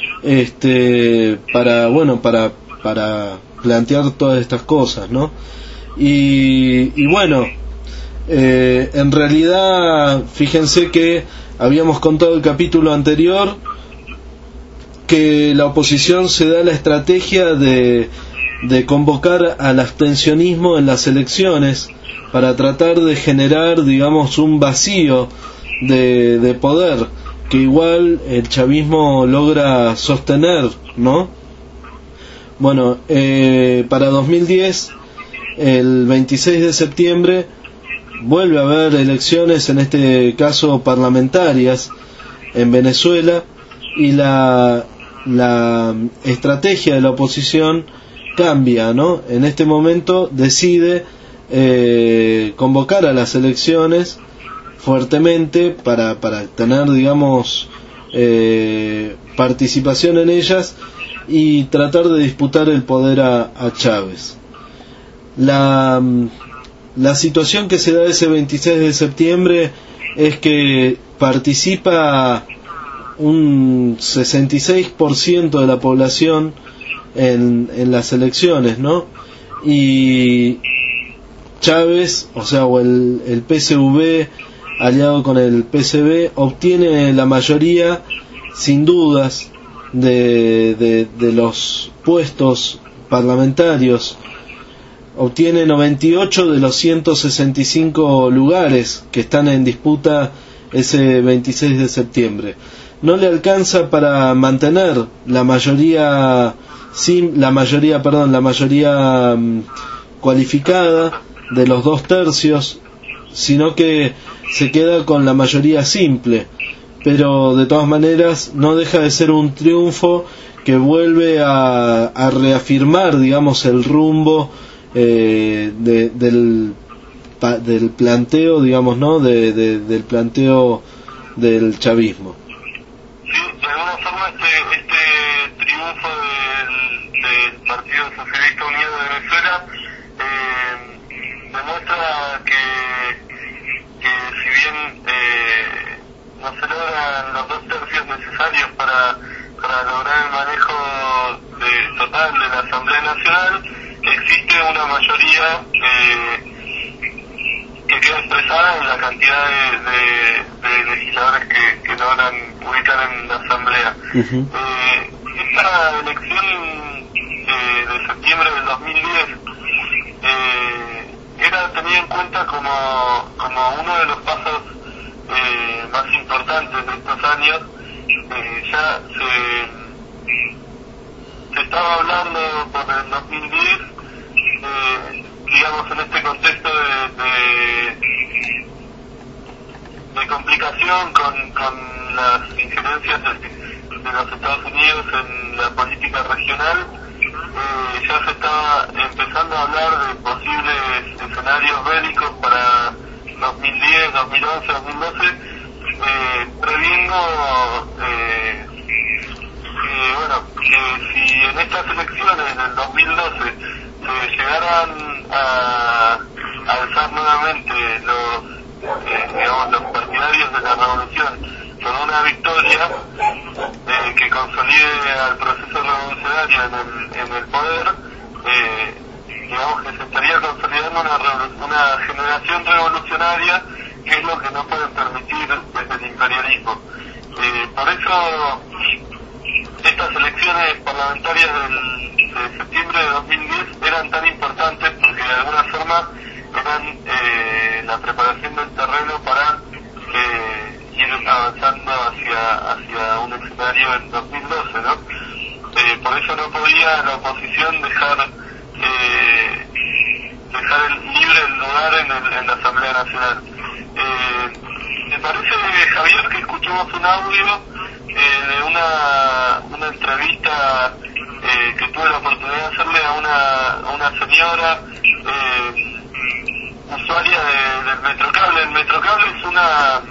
S1: este, para, bueno, para, para plantear todas estas cosas, ¿no? Y, y bueno, eh, en realidad, fíjense que habíamos contado el capítulo anterior que la oposición se da la estrategia de, de convocar al abstencionismo en las elecciones para tratar de generar, digamos, un vacío de, de poder que igual el chavismo logra sostener, ¿no? Bueno, eh, para dos mil diez, el veintiséis de septiembre, vuelve a haber elecciones, en este caso parlamentarias, en Venezuela, y la, la estrategia de la oposición cambia, ¿no? En este momento decide eh, convocar a las elecciones fuertemente para, para tener, digamos, eh, participación en ellas y tratar de disputar el poder a, a Chávez. La, la situación que se da ese veintiséis de septiembre es que participa un sesenta y seis por ciento de la población en, en las elecciones, ¿no? Y Chávez, o sea, o el, el P S V aliado con el P S B, obtiene la mayoría, sin dudas, de, de, de los puestos parlamentarios. Obtiene noventa y ocho de los ciento sesenta y cinco lugares que están en disputa ese veintiséis de septiembre. No le alcanza para mantener la mayoría, sim, la mayoría, perdón, la mayoría um, cualificada de los dos tercios, sino que se queda con la mayoría simple, pero de todas maneras no deja de ser un triunfo que vuelve a, a reafirmar, digamos, el rumbo eh, de, del, pa, del planteo, digamos, ¿no? De, de, del planteo del chavismo.
S2: Sí, de alguna forma este, este triunfo del, del Partido Socialista Unido de Venezuela eh, demuestra que que si bien eh, no se logran los dos tercios necesarios para, para lograr el manejo de, total de la Asamblea Nacional, existe una mayoría eh, que queda expresada en la cantidad de, de, de legisladores que, que logran ubicar en la Asamblea. Uh-huh. Eh, esta elección eh, de septiembre del dos mil diez eh, era tenida en cuenta como, como uno de los pasos eh, más importantes de estos años. Eh, ya se, se estaba hablando por el dos mil diez eh, digamos, en este contexto de, de, de complicación con, con las injerencias de, de los Estados Unidos en la política regional, eh, ya se estaba empezando a hablar de posibles escenarios bélicos para dos mil diez, dos mil once, dos mil doce, eh, previendo eh, que, bueno, que si en estas elecciones del dos mil doce se llegaran a, a alzar nuevamente los, eh, digamos, los partidarios de la revolución con una victoria eh, que consolide al proceso revolucionario en el, en el poder, eh, digamos que se estaría consolidando una, una generación revolucionaria, que es lo que no pueden permitir desde el imperialismo. Eh, por eso estas elecciones parlamentarias del, de septiembre de dos mil diez eran tan importantes, porque de alguna forma eran eh, la preparación del terreno para eh, ir avanzando hacia hacia un escenario en dos mil doce, ¿no? Eh, por eso no podía la oposición dejar eh, dejar el, libre el lugar en, el, en la Asamblea Nacional. Eh, me parece, Javier, que escuchamos un audio eh, de una una entrevista eh, que tuve la oportunidad de hacerle a una, a una señora eh, usuaria de, del Metrocable. El Metrocable es una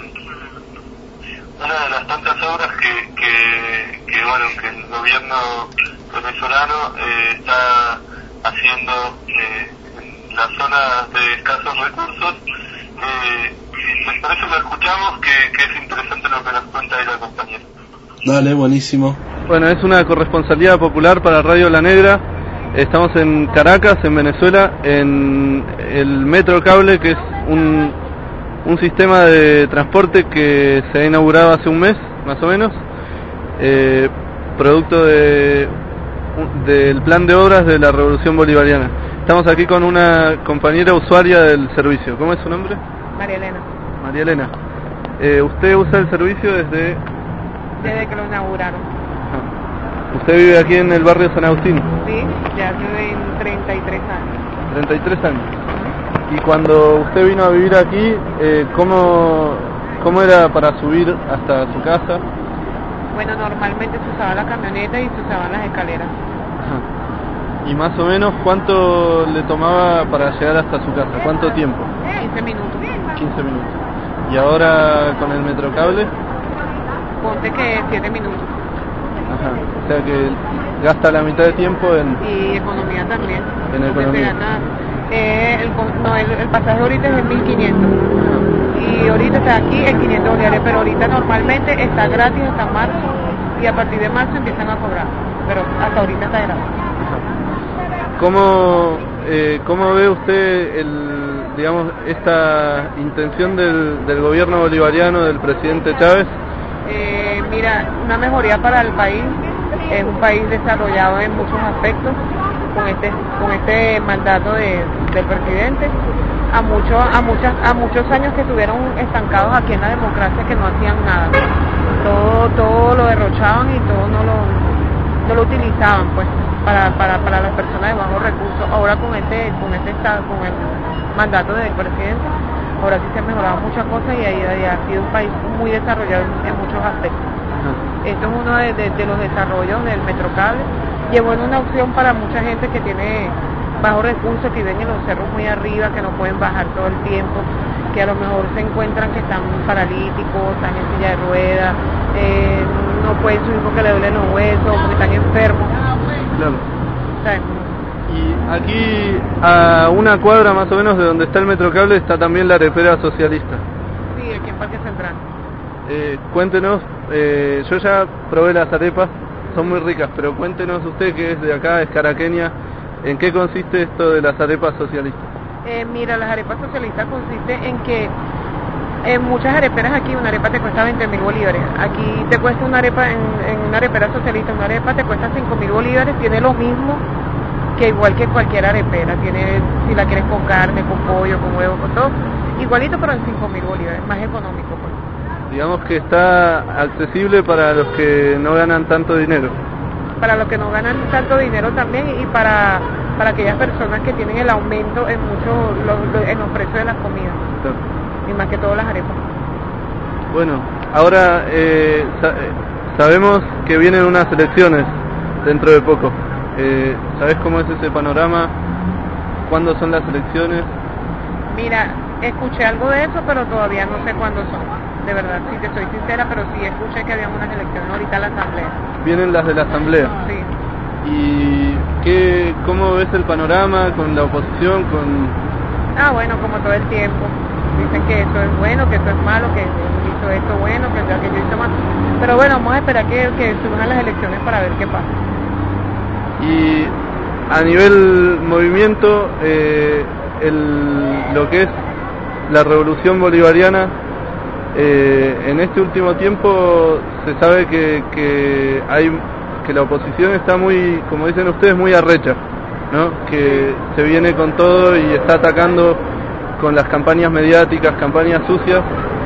S2: una de las tantas obras que, que, que bueno, que el gobierno venezolano eh, está haciendo eh, en las zonas de escasos recursos. Eh, si les parece, lo escuchamos, que, que es interesante lo que nos cuenta ahí la compañera.
S1: Dale, buenísimo.
S3: Bueno, es una corresponsalía popular para Radio La Negra. Estamos en Caracas, en Venezuela, en el Metrocable, que es un, un sistema de transporte que se ha inaugurado hace un mes, más o menos, eh, producto de del plan de obras de la Revolución Bolivariana. Estamos aquí con una compañera usuaria del servicio. ¿Cómo es su nombre?
S7: María Elena.
S3: María Elena. Eh, ¿Usted usa el servicio desde...?
S7: Desde que lo inauguraron.
S3: Ah. ¿Usted vive aquí en el barrio San Agustín?
S7: Sí, ya vive en treinta y tres años.
S3: treinta y tres años. Y cuando usted vino a vivir aquí, eh, ¿cómo, ¿cómo era para subir hasta su casa?
S7: Bueno, normalmente se usaba la camioneta y se usaban las escaleras.
S3: Ajá. ¿Y más o menos cuánto le tomaba para llegar hasta su casa? ¿Cuánto tiempo?
S7: quince minutos.
S3: quince minutos. ¿Y ahora con el Metrocable?
S7: Ponte que siete minutos.
S3: Ajá. O sea que gasta la mitad de tiempo en...
S7: Y economía también.
S3: En economía.
S7: Se gana, eh, el, no, el, el pasaje ahorita es de mil quinientos. Y ahorita está aquí en quinientos bolívares, pero ahorita normalmente está gratis hasta marzo, y a partir de marzo empiezan a cobrar, pero hasta ahorita está gratis.
S3: ¿Cómo, eh, cómo ve usted el, digamos, esta intención del, del gobierno bolivariano, del presidente Chávez?
S7: Eh, mira, una mejoría para el país, es un país desarrollado en muchos aspectos, con este, con este mandato de, del presidente. A muchos a muchas a muchos años que estuvieron estancados aquí en la democracia, que no hacían nada, todo todo lo derrochaban y todo no lo no lo utilizaban, pues, para para para las personas de bajos recursos. Ahora con este con este estado, con el mandato del presidente, ahora sí se han mejorado muchas cosas y ahí, ahí ha sido un país muy desarrollado en, en muchos aspectos. Esto es uno de, de, de los desarrollos del Metrocable. Llevó en una opción para mucha gente que tiene bajos recursos, que viven en los cerros muy arriba, que no pueden bajar todo el tiempo, que a lo mejor se encuentran que están paralíticos, están en silla de ruedas, eh, no pueden subir porque le duelen los huesos, porque están enfermos.
S3: Claro.
S7: O sea,
S3: y aquí, a una cuadra más o menos de donde está el Metrocable, está también la arepera socialista.
S7: Sí, aquí en Parque Central.
S3: Eh, cuéntenos, eh, yo ya probé las arepas, son muy ricas, pero cuéntenos usted, que es de acá, es caraqueña, ¿en qué consiste esto de las arepas socialistas?
S7: Eh, mira, las arepas socialistas consiste en que en muchas areperas aquí una arepa te cuesta veinte mil bolívares. Aquí te cuesta una arepa, en, en una arepera socialista, una arepa te cuesta cinco mil bolívares, tiene lo mismo que igual que cualquier arepera, tiene, si la quieres con carne, con pollo, con huevo, con todo, igualito pero en cinco mil bolívares, más económico, pues.
S3: Digamos que está accesible para los que no ganan tanto dinero.
S7: Para los que no ganan tanto dinero también, y para para aquellas personas que tienen el aumento en mucho lo, lo, en los precios de las comidas,
S3: Claro.
S7: y más que todo las arepas.
S3: Bueno, ahora eh, sa- sabemos que vienen unas elecciones dentro de poco. Eh, ¿Sabes cómo es ese panorama? ¿Cuándo son las elecciones?
S7: Mira, escuché algo de eso, pero todavía no sé cuándo son. De verdad, si te soy sincera, pero sí escuché que había unas elecciones ahorita en la asamblea.
S3: Vienen las de la asamblea.
S7: Sí.
S3: ¿Y qué, cómo ves el panorama con la oposición? Con
S7: Ah, bueno, como todo el tiempo. Dicen que eso es bueno, que eso es malo, que hizo esto bueno, que aquello hizo mal. Pero bueno, vamos a esperar que, que surjan las elecciones para ver qué pasa.
S3: Y a nivel movimiento, eh, el, lo que es la revolución bolivariana, eh, en este último tiempo se sabe que, que hay que la oposición está muy, como dicen ustedes, muy arrecha, ¿no? Que se viene con todo y está atacando con las campañas mediáticas, campañas sucias.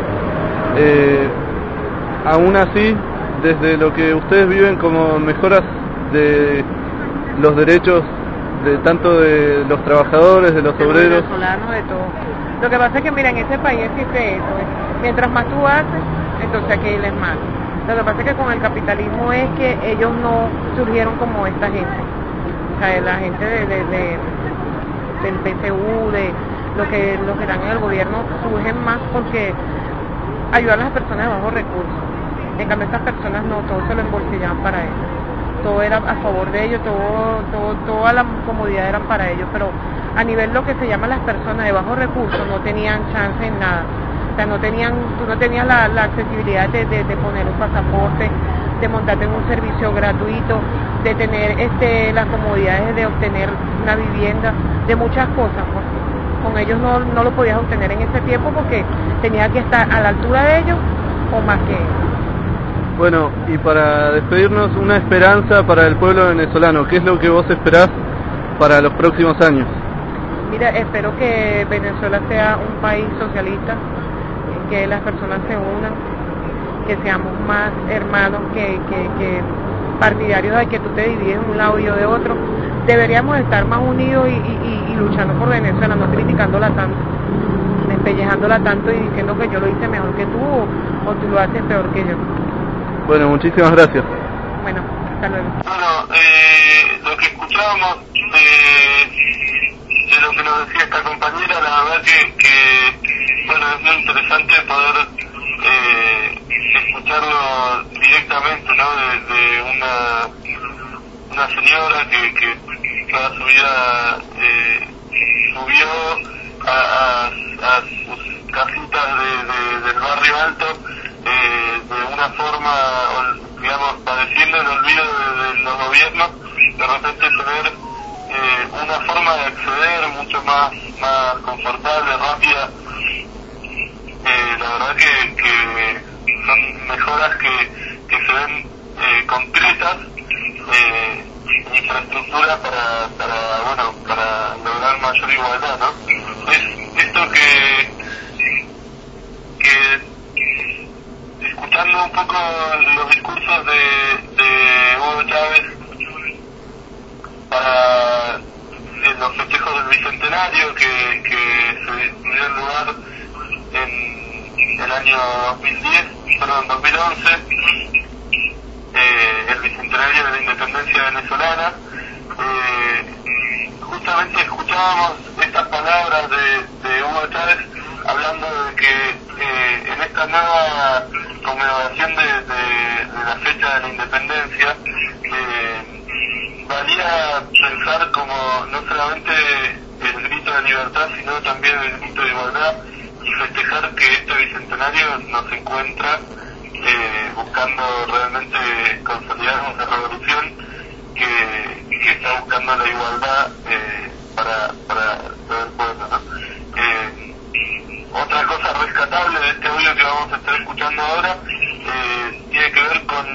S3: Eh, aún así, desde lo que ustedes viven como mejoras de los derechos de tanto de los trabajadores, de los
S7: De los
S3: obreros.
S7: venezolanos, de todo. Lo que pasa es que, mira, en ese país existe eso. ¿eh? Mientras más tú haces, entonces aquel es más. Lo que pasa es que con el capitalismo es que ellos no surgieron como esta gente. O sea, la gente de, de, de, del P S U, de lo que, los que están en el gobierno, surgen más porque ayudan a las personas de bajos recursos. En cambio, estas personas no, todo se lo embolsillaban para ellos. Todo era a favor de ellos, todo, todo, toda la comodidad eran para ellos, pero a nivel lo que se llama las personas de bajos recursos no tenían chance en nada. O sea, no tenían, tú no tenías la, la accesibilidad de, de, de poner un pasaporte, de montarte en un servicio gratuito, de tener este, las comodidades de obtener una vivienda, de muchas cosas. Pues. Con ellos no, no lo podías obtener en ese tiempo porque tenías que estar a la altura de ellos o más que ellos.
S3: Bueno, y para despedirnos, una esperanza para el pueblo venezolano. ¿Qué es lo que vos esperás para los próximos años?
S7: Mira, espero que Venezuela sea un país socialista, que las personas se unan, que seamos más hermanos que, que, que partidarios de que tú te divides de un lado y yo de otro. Deberíamos estar más unidos y, y, y luchando por Venezuela, no criticándola tanto, despellejándola tanto y diciendo que yo lo hice mejor que tú o, o tú lo haces peor que yo.
S3: Bueno, muchísimas gracias.
S7: Bueno, hasta luego.
S2: Bueno, eh, lo que escuchábamos de, de lo que nos decía esta compañera, la verdad que, que bueno, es muy interesante poder eh, escucharlo directamente, ¿no? De, de una, una señora que, que toda su vida eh, subió a, a, a sus casitas de, de, del barrio alto, eh, de una forma, digamos, padeciendo el olvido de, de los gobiernos, de repente tener eh, una forma de acceder mucho más, más confortable, rápida. Eh, la verdad que, que son mejoras que, que se ven eh, concretas, eh, infraestructura para, para, bueno, para lograr mayor igualdad, ¿no? Es esto que, que escuchando un poco los discursos de, de Hugo Chávez para eh, los festejos del Bicentenario que, que se dieron lugar en el año dos mil diez, perdón, dos mil once, eh, el Bicentenario de la Independencia Venezolana, eh, justamente escuchábamos estas palabras de, de Hugo Chávez hablando de que eh, en esta nueva conmemoración de, de, de la fecha de la independencia eh, valía pensar como no solamente el grito de libertad sino también el grito de igualdad y festejar que este bicentenario nos encuentra eh, buscando realmente consolidar una revolución que, que está buscando la igualdad eh, para, para todo el pueblo, ¿no? Eh, otra cosa rescatable de este audio que vamos a estar escuchando ahora eh, tiene que ver con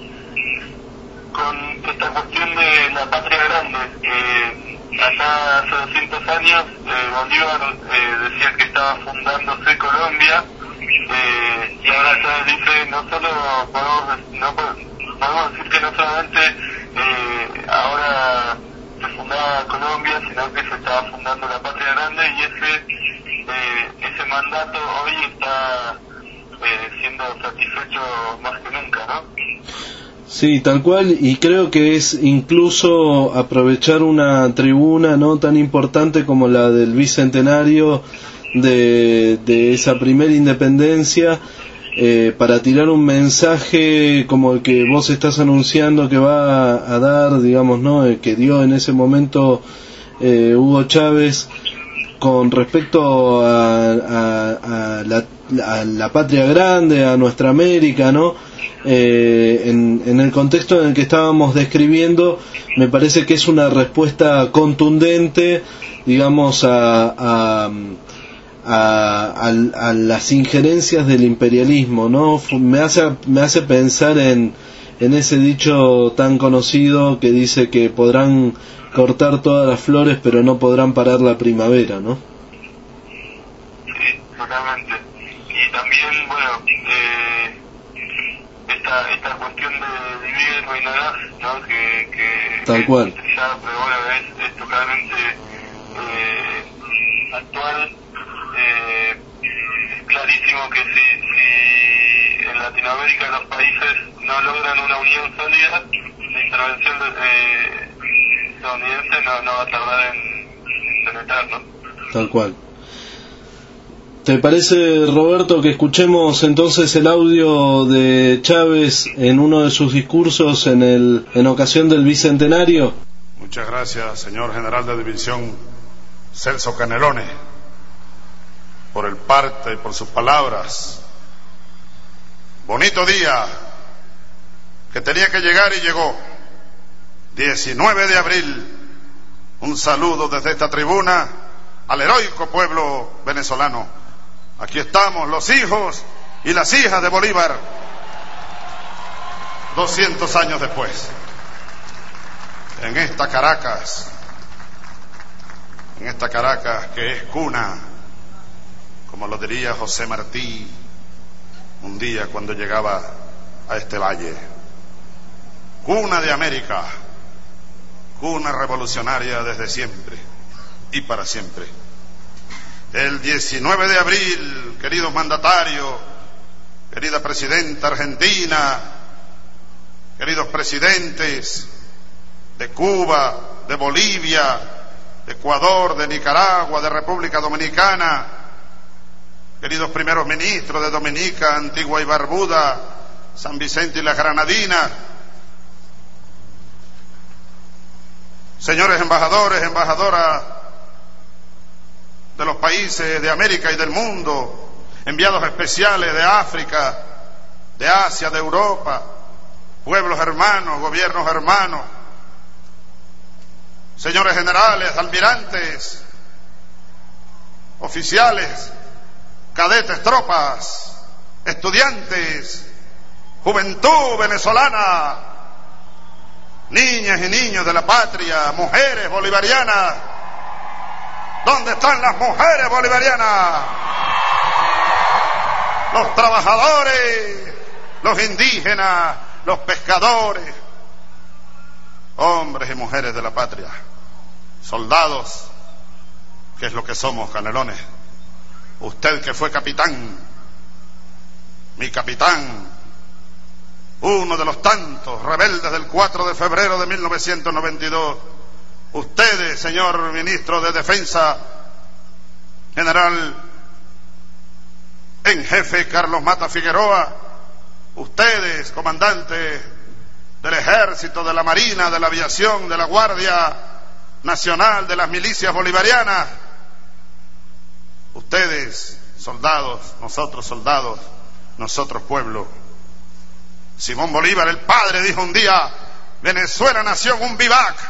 S2: con esta cuestión de la patria grande. Eh, allá hace doscientos años eh, Bolívar eh, decía que estaba fundándose Colombia eh, y ahora ya dice no solo podemos, no, podemos decir que no solamente eh, ahora se fundaba Colombia sino que se estaba fundando la patria grande, y ese eh, ese mandato hoy está eh, siendo satisfecho más que nunca, ¿no?
S1: Sí, tal cual, y creo que es incluso aprovechar una tribuna no tan importante como la del bicentenario de, de esa primera independencia, eh, para tirar un mensaje como el que vos estás anunciando que va a, a dar, digamos, no, el que dio en ese momento eh, Hugo Chávez con respecto a, a, a, la, a la patria grande, a nuestra América, ¿no? Eh, en, en el contexto en el que estábamos describiendo, me parece que es una respuesta contundente, digamos, a, a, a, a, a las injerencias del imperialismo, ¿no? Me hace, me hace pensar en, en ese dicho tan conocido que dice que podrán cortar todas las flores pero no podrán parar la primavera, ¿no?
S2: Sí, totalmente. Y también, bueno, eh, esta esta cuestión de dividir y reinarás, ¿no? Que, que
S1: tal cual.
S2: Ya, pero bueno, es, es totalmente eh, actual. Eh, es clarísimo que si, si en Latinoamérica los países no logran una unión sólida, la intervención de, eh, estadounidense no, no va a tardar en, en penetrar, ¿no?
S1: Tal cual. ¿Te parece, Roberto, que escuchemos entonces el audio de Chávez en uno de sus discursos en el en ocasión del bicentenario?
S8: Muchas gracias, señor general de división Celso Canelones, por el parte y por sus palabras. Bonito día que tenía que llegar y llegó. diecinueve de abril. Un saludo desde esta tribuna al heroico pueblo venezolano. Aquí estamos los hijos y las hijas de Bolívar, doscientos años después, en esta Caracas, en esta Caracas que es cuna, como lo diría José Martí un día cuando llegaba a este valle, cuna de América, cuna revolucionaria desde siempre y para siempre. El diecinueve de abril, queridos mandatarios, querida presidenta argentina, queridos presidentes de Cuba, de Bolivia, de Ecuador, de Nicaragua, de República Dominicana, queridos primeros ministros de Dominica, Antigua y Barbuda, San Vicente y las Granadinas, señores embajadores, embajadoras de los países de América y del mundo, enviados especiales de África, de Asia, de Europa, pueblos hermanos, gobiernos hermanos, señores generales, almirantes, oficiales, cadetes, tropas, estudiantes, juventud venezolana, niñas y niños de la patria, mujeres bolivarianas. ¿Dónde están las mujeres bolivarianas? Los trabajadores, los indígenas, los pescadores, hombres y mujeres de la patria, soldados, que es lo que somos, Canelones. Usted que fue capitán, mi capitán, uno de los tantos rebeldes del cuatro de febrero de mil novecientos noventa y dos. Ustedes, señor ministro de Defensa, general en jefe Carlos Mata Figueroa, ustedes, comandantes del Ejército, de la Marina, de la Aviación, de la Guardia Nacional, de las milicias bolivarianas, ustedes, soldados, nosotros soldados, nosotros pueblo. Simón Bolívar, el padre, dijo un día: Venezuela nació en un vivac.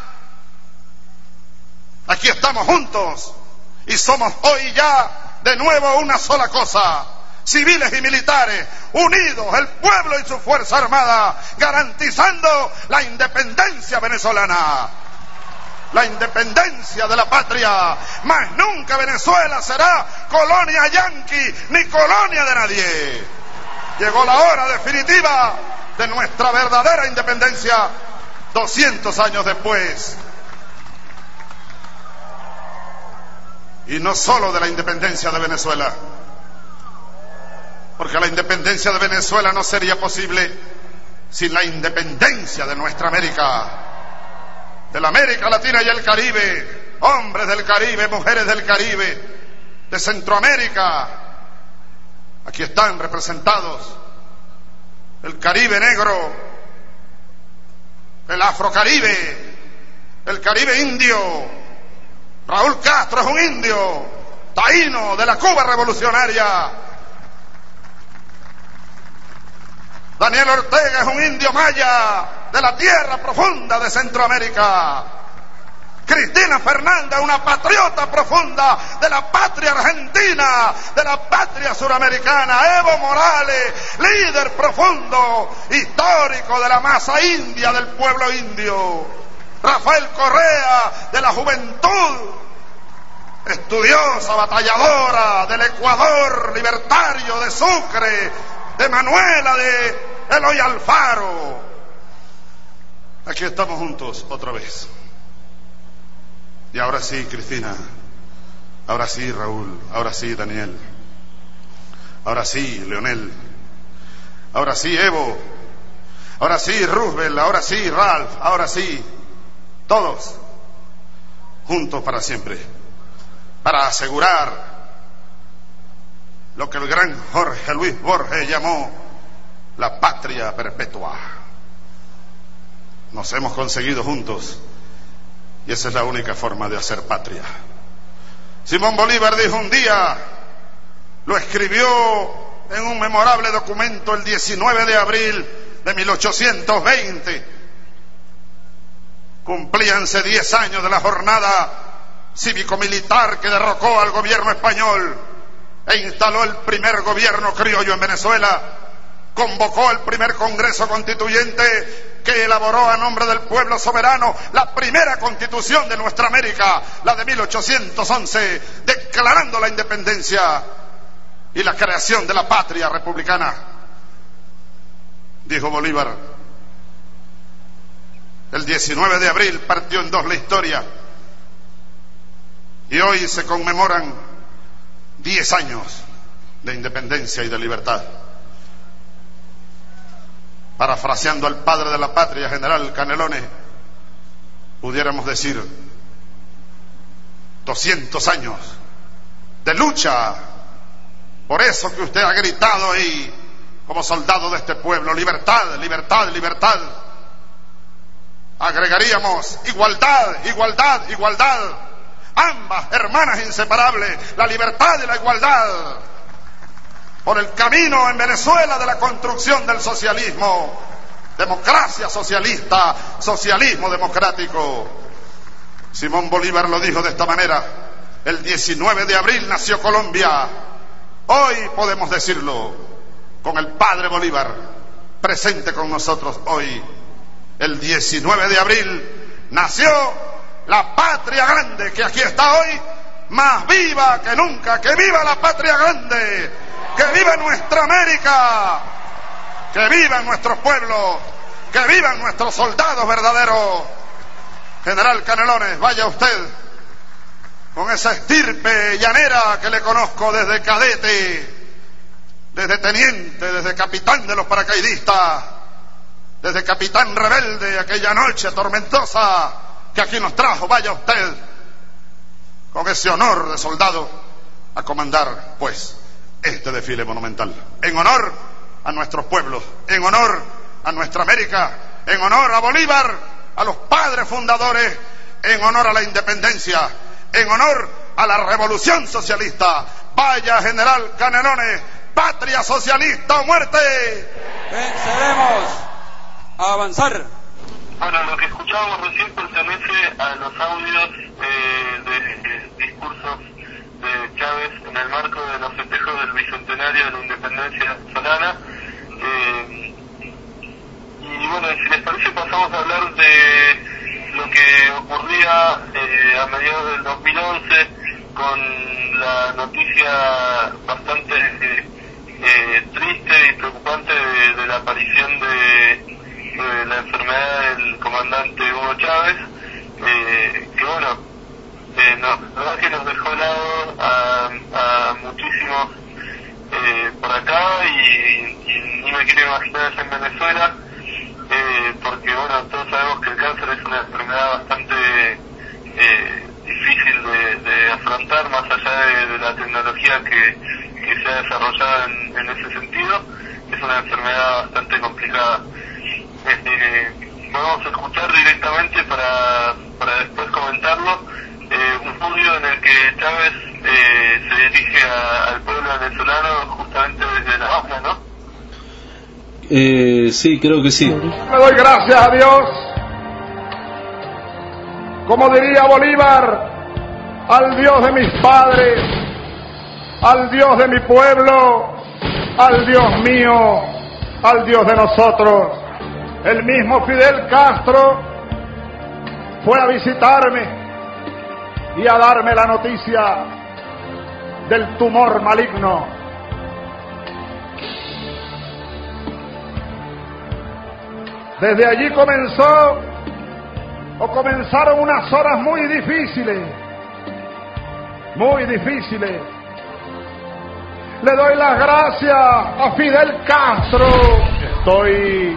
S8: Aquí estamos juntos y somos hoy ya de nuevo una sola cosa, civiles y militares, unidos, el pueblo y su fuerza armada, garantizando la independencia venezolana, la independencia de la patria. Mas nunca Venezuela será colonia yanqui ni colonia de nadie. Llegó la hora definitiva de nuestra verdadera independencia, doscientos años después. y no solo de la independencia de Venezuela, porque la independencia de Venezuela no sería posible sin la independencia de nuestra América, de la América Latina y el Caribe, hombres del Caribe, mujeres del Caribe, de Centroamérica. Aquí están representados el Caribe negro, el Afrocaribe, el Caribe indio. Raúl Castro es un indio taíno de la Cuba revolucionaria. Daniel Ortega es un indio maya de la tierra profunda de Centroamérica. Cristina Fernández, una patriota profunda de la patria argentina, de la patria suramericana. Evo Morales, líder profundo, histórico de la masa india, del pueblo indio. Rafael Correa, de la juventud, estudiosa, batalladora, del Ecuador libertario, de Sucre, de Manuela, de Eloy Alfaro. Aquí estamos juntos otra vez. Y ahora sí, Cristina, ahora sí, Raúl, ahora sí, Daniel, ahora sí, Leonel, ahora sí, Evo, ahora sí, Roosevelt, ahora sí, Ralph, ahora sí, todos juntos para siempre, para asegurar lo que el gran Jorge Luis Borges llamó la patria perpetua. Nos hemos conseguido juntos y esa es la única forma de hacer patria. Simón Bolívar dijo un día, lo escribió en un memorable documento el diecinueve de abril de mil ochocientos veinte, cumplíanse diez años de la jornada cívico-militar que derrocó al gobierno español e instaló el primer gobierno criollo en Venezuela, convocó el primer Congreso Constituyente que elaboró a nombre del pueblo soberano la primera constitución de nuestra América, la de mil ochocientos once, declarando la independencia y la creación de la patria republicana. Dijo Bolívar, el diecinueve de abril partió en dos la historia y hoy se conmemoran diez años de independencia y de libertad. Parafraseando al padre de la patria, general Canelones, pudiéramos decir doscientos años de lucha por eso que usted ha gritado ahí como soldado de este pueblo: libertad, libertad, libertad. Agregaríamos igualdad, igualdad, igualdad, ambas hermanas inseparables, la libertad y la igualdad, por el camino en Venezuela de la construcción del socialismo, democracia socialista, socialismo democrático. Simón Bolívar lo dijo de esta manera: el diecinueve de abril nació Colombia. Hoy podemos decirlo con el padre Bolívar presente con nosotros hoy. El diecinueve de abril nació la patria grande que aquí está hoy, más viva que nunca. ¡Que viva la patria grande! ¡Que viva nuestra América! ¡Que vivan nuestros pueblos! ¡Que vivan nuestros soldados verdaderos! General Canelones, vaya usted con esa estirpe llanera que le conozco desde cadete, desde teniente, desde capitán de los paracaidistas, desde capitán rebelde aquella noche tormentosa que aquí nos trajo. Vaya usted con ese honor de soldado a comandar pues este desfile monumental, en honor a nuestros pueblos, en honor a nuestra América, en honor a Bolívar, a los padres fundadores, en honor a la independencia, en honor a la revolución socialista. Vaya general Canelones, patria socialista o muerte.
S9: Venceremos. A avanzar.
S2: Bueno, lo que escuchábamos recién pertenece a los audios eh, de, de discursos de Chávez en el marco de los festejos del bicentenario de la independencia venezolana. Eh, y bueno, si les parece pasamos a hablar de lo que ocurría eh, a mediados del dos mil once con la noticia bastante eh, eh, triste y preocupante de, de la aparición de, de la enfermedad del comandante Hugo Chávez, eh, que bueno, eh, no, la verdad que nos dejó lado a, a muchísimos eh, por acá y, y ni me quiero imaginar en Venezuela, eh, porque bueno, todos sabemos que el cáncer es una enfermedad bastante eh, difícil de, de afrontar, más allá de, de la tecnología que, que se ha desarrollado en, en ese sentido. Es una enfermedad bastante complicada. Este, vamos a escuchar directamente para, para después comentarlo eh, un audio en el que Chávez eh, se dirige a, al pueblo venezolano justamente desde La Habana, ¿no?
S1: Eh, sí, creo que sí.
S10: Le doy gracias a Dios, como diría Bolívar, al Dios de mis padres, al Dios de mi pueblo, al Dios mío, al Dios de nosotros. El mismo Fidel Castro fue a visitarme y a darme la noticia del tumor maligno. Desde allí comenzó, o comenzaron unas horas muy difíciles, muy difíciles. Le doy las gracias a Fidel Castro. Estoy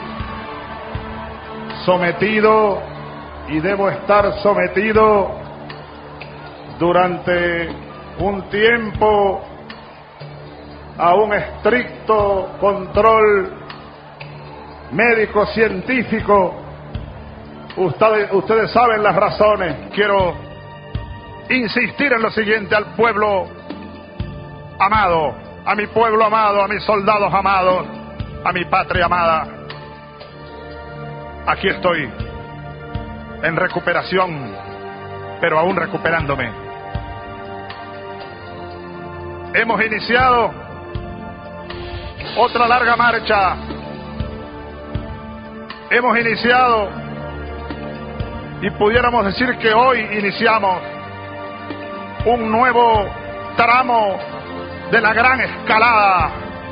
S10: sometido y debo estar sometido durante un tiempo a un estricto control médico científico. Ustedes, ustedes saben las razones. Quiero insistir en lo siguiente al pueblo amado, a mi pueblo amado, a mis soldados amados, a mi patria amada. Aquí estoy, en recuperación, pero aún recuperándome. Hemos iniciado otra larga marcha. Hemos iniciado, y pudiéramos decir que hoy iniciamos un nuevo tramo de la gran escalada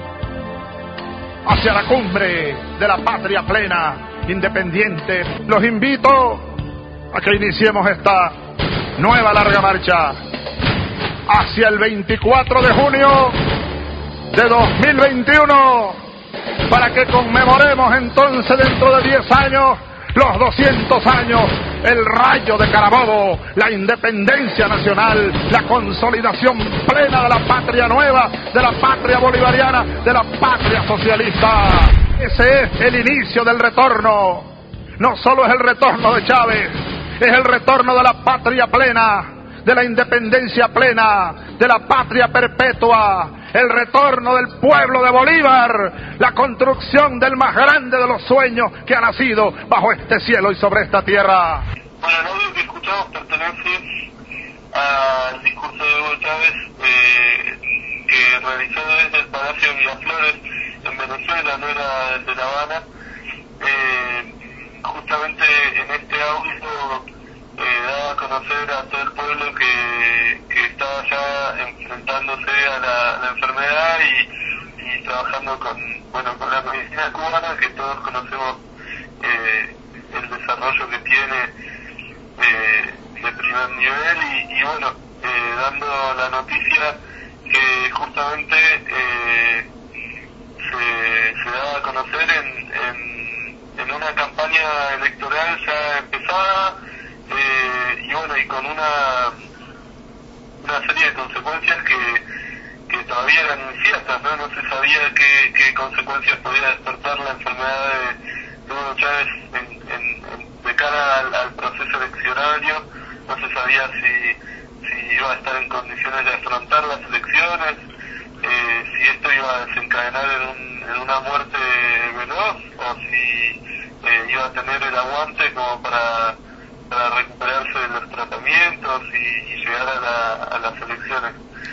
S10: hacia la cumbre de la patria plena, independiente. Los invito a que iniciemos esta nueva larga marcha hacia el veinticuatro de junio de dos mil veintiuno, para que conmemoremos entonces dentro de diez años los doscientos años, el rayo de Carabobo, la independencia nacional, la consolidación plena de la patria nueva, de la patria bolivariana, de la patria socialista. Ese es el inicio del retorno. No solo es el retorno de Chávez, es el retorno de la patria plena, de la independencia plena, de la patria perpetua, el retorno del pueblo de Bolívar, la construcción del más grande de los sueños que ha nacido bajo este cielo y sobre esta tierra.
S2: Bueno, el audio que escuchamos pertenece al discurso de Hugo Chávez eh, que realizó desde el Palacio de Miraflores en Venezuela, no era el de La Habana. Eh, justamente en este audio eh, daba a conocer a todo el pueblo que, que estaba ya enfrentándose a la, la enfermedad y, y trabajando con, bueno, con la medicina cubana, que todos conocemos eh, el desarrollo que tiene eh, de primer nivel y, y bueno, eh, dando la noticia que justamente eh, se, se daba a conocer en, en, en una campaña electoral ya empezada eh, y bueno, y con una una serie de consecuencias que, que todavía eran inciertas, ¿no? No se sabía qué, qué consecuencias podía despertar la enfermedad de, de Hugo Chávez en, en, en, de cara al, al proceso eleccionario. No se sabía si, si iba a estar en condiciones de afrontar las elecciones, eh, si esto iba a desencadenar en, un, en una muerte veloz o si eh, iba a tener el aguante como para para recuperarse de los tratamientos y, y llegar a, la, a las elecciones.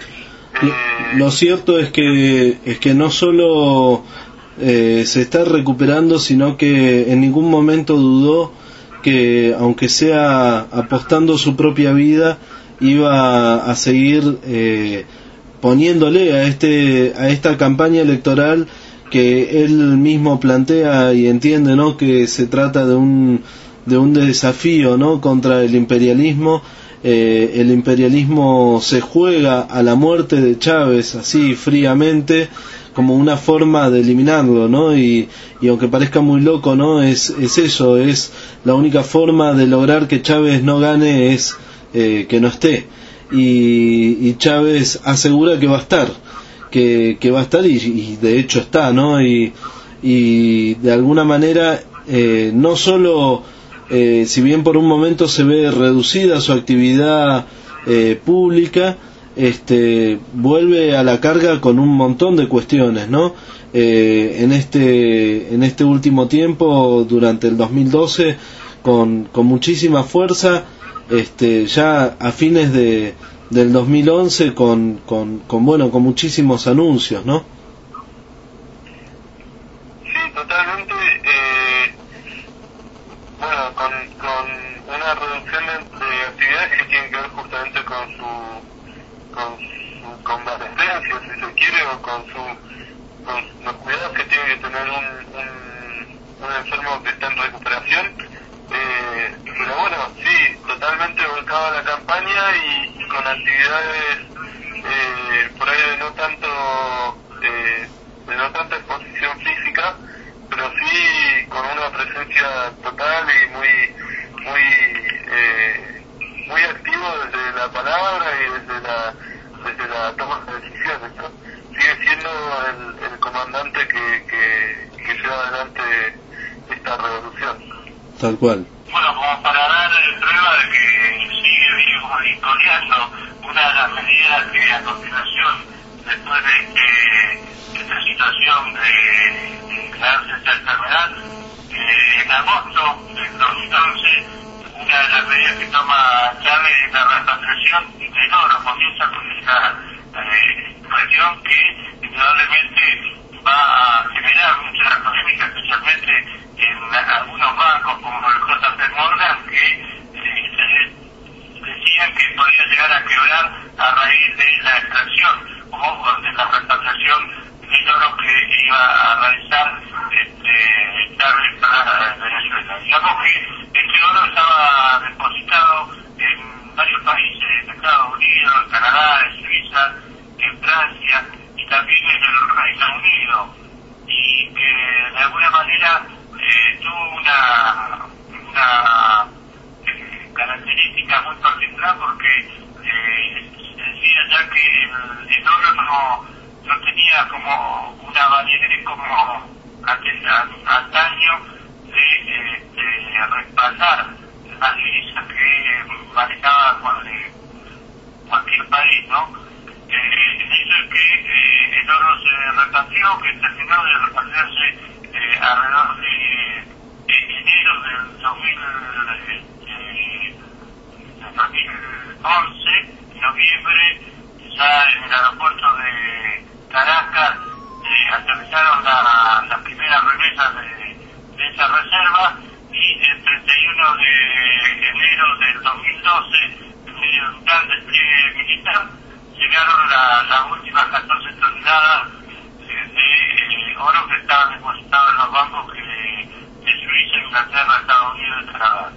S1: Eh, lo cierto es que es que no solo eh, se está recuperando, sino que en ningún momento dudó que, aunque sea apostando su propia vida, iba a seguir eh, poniéndole a este a esta campaña electoral que él mismo plantea y entiende, ¿no?, que se trata de un de un desafío, ¿no?, contra el imperialismo eh, el imperialismo se juega a la muerte de Chávez así fríamente como una forma de eliminarlo, ¿no? Y, y aunque parezca muy loco, ¿no? Es, es eso, es la única forma de lograr que Chávez no gane es eh, que no esté. Y, y Chávez asegura que va a estar, que, que va a estar y, y de hecho está, ¿no? Y, y de alguna manera, eh, no solo, eh, si bien por un momento se ve reducida su actividad eh, pública, este vuelve a la carga con un montón de cuestiones, ¿no? Eh, en este en este último tiempo, durante el dos mil doce, con con muchísima fuerza, este ya a fines de del dos mil once con con con bueno, con muchísimos anuncios, ¿no?
S2: Sí, totalmente. Eh, bueno, con con una reducción de, de actividades que tienen que ver justamente con su con su convalescencia, si se quiere, o con su con los cuidados que tiene que tener un, un, un enfermo que está en recuperación, eh, pero bueno, sí, totalmente volcado a la campaña y, y con actividades eh, por ahí de no tanto eh, de no tanta exposición física, pero sí con una presencia total y muy muy eh, muy activo desde la palabra y desde la desde la toma de decisiones, ¿no? Sigue siendo el, el comandante que, que, que lleva adelante esta revolución.
S1: Tal cual.
S11: Bueno, como para dar prueba de que sigue vivo y coleando, una de las medidas que a continuación, después de, este, de esta situación de, de crearse esta enfermedad, eh, en agosto del dos mil once, una de las medidas que toma Chávez es la repatriación del oro. Comienza con esta eh, cuestión que indudablemente va a generar mucha polémica, especialmente en algunos bancos como el J P Morgan, que eh, se decían que podía llegar a quebrar a raíz de la extracción o de la repatriación del oro que iba a realizar este, Chávez para Venezuela. Digamos que este oro estaba depositado en varios países, en Estados Unidos, en Canadá, en Suiza, en Francia y también en el Reino Unido, y que de alguna manera eh, tuvo una, una eh, característica muy particular, porque eh, se decía ya que el, el oro no, no tenía como una validez como antaño de, eh, de respaldar las divisas que manejaba cualquier país, ¿no? Eh, el hecho es que eh, el oro se repatrió, que terminó de repatriarse eh, alrededor de, de enero del dos mil once, en noviembre, ya en el aeropuerto de Caracas eh, aterrizaron la, las primeras remesas de, de esa reserva, y el treinta y uno de enero del dos mil doce, en medio de un gran despliegue militar, llegaron la, las últimas catorce toneladas eh, de eh, oro que estaban depositados en los bancos que, de Suiza, Inglaterra, Estados Unidos y Canadá.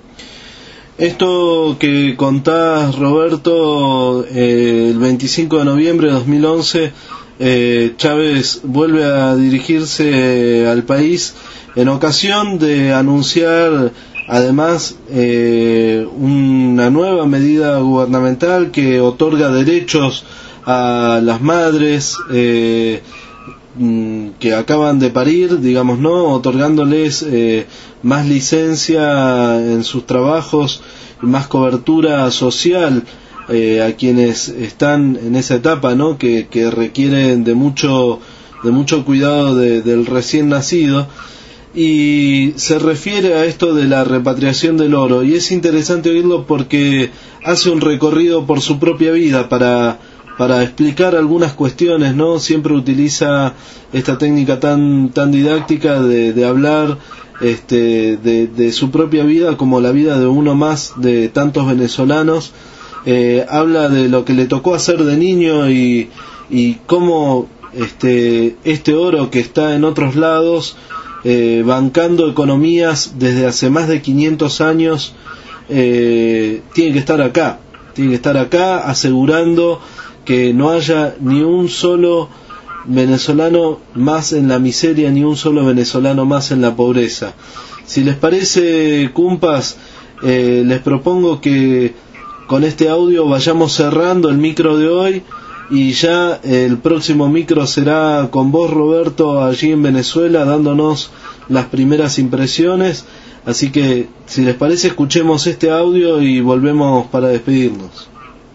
S1: Esto que contás, Roberto, eh, el veinticinco de noviembre de dos mil once, eh, Chávez vuelve a dirigirse al país en ocasión de anunciar además eh, una nueva medida gubernamental que otorga derechos a las madres eh, que acaban de parir, digamos, no, otorgándoles eh, más licencia en sus trabajos, más cobertura social eh, a quienes están en esa etapa, ¿no? que, que requieren de mucho de mucho cuidado de, del recién nacido. Y se refiere a esto de la repatriación del oro, y es interesante oírlo porque hace un recorrido por su propia vida para para explicar algunas cuestiones, ¿no? Siempre utiliza esta técnica tan tan didáctica de, de hablar este de, de su propia vida como la vida de uno más de tantos venezolanos. Eh, habla de lo que le tocó hacer de niño y y cómo este este oro que está en otros lados, Eh, bancando economías desde hace más de quinientos años, eh, tiene que estar acá, tiene que estar acá asegurando que no haya ni un solo venezolano más en la miseria, ni un solo venezolano más en la pobreza. Si les parece, cumpas, eh, les propongo que con este audio vayamos cerrando el micro de hoy, y ya el próximo micro será con vos, Roberto, allí en Venezuela, dándonos las primeras impresiones. Así que, si les parece, escuchemos este audio y volvemos para despedirnos.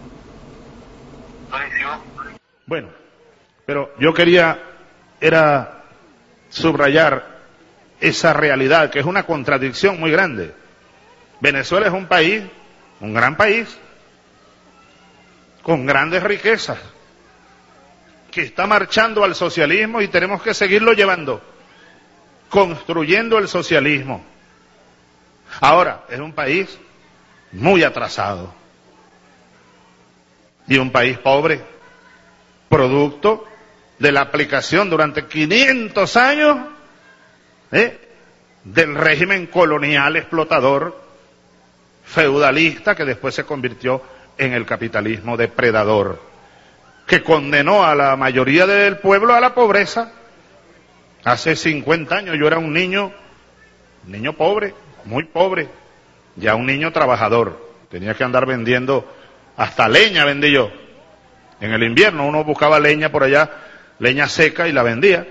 S10: Bueno, pero yo quería era subrayar esa realidad, que es una contradicción muy grande. Venezuela es un país, un gran país, con grandes riquezas, que está marchando al socialismo, y tenemos que seguirlo llevando, construyendo el socialismo. Ahora, es un país muy atrasado, y un país pobre, producto de la aplicación durante quinientos años ¿eh? del régimen colonial explotador feudalista, que después se convirtió en el capitalismo depredador, que condenó a la mayoría del pueblo a la pobreza. Hace cincuenta años yo era un niño, un niño pobre, muy pobre, ya un niño trabajador, tenía que andar vendiendo, hasta leña vendí yo. En el invierno uno buscaba leña por allá, leña seca, y la vendía.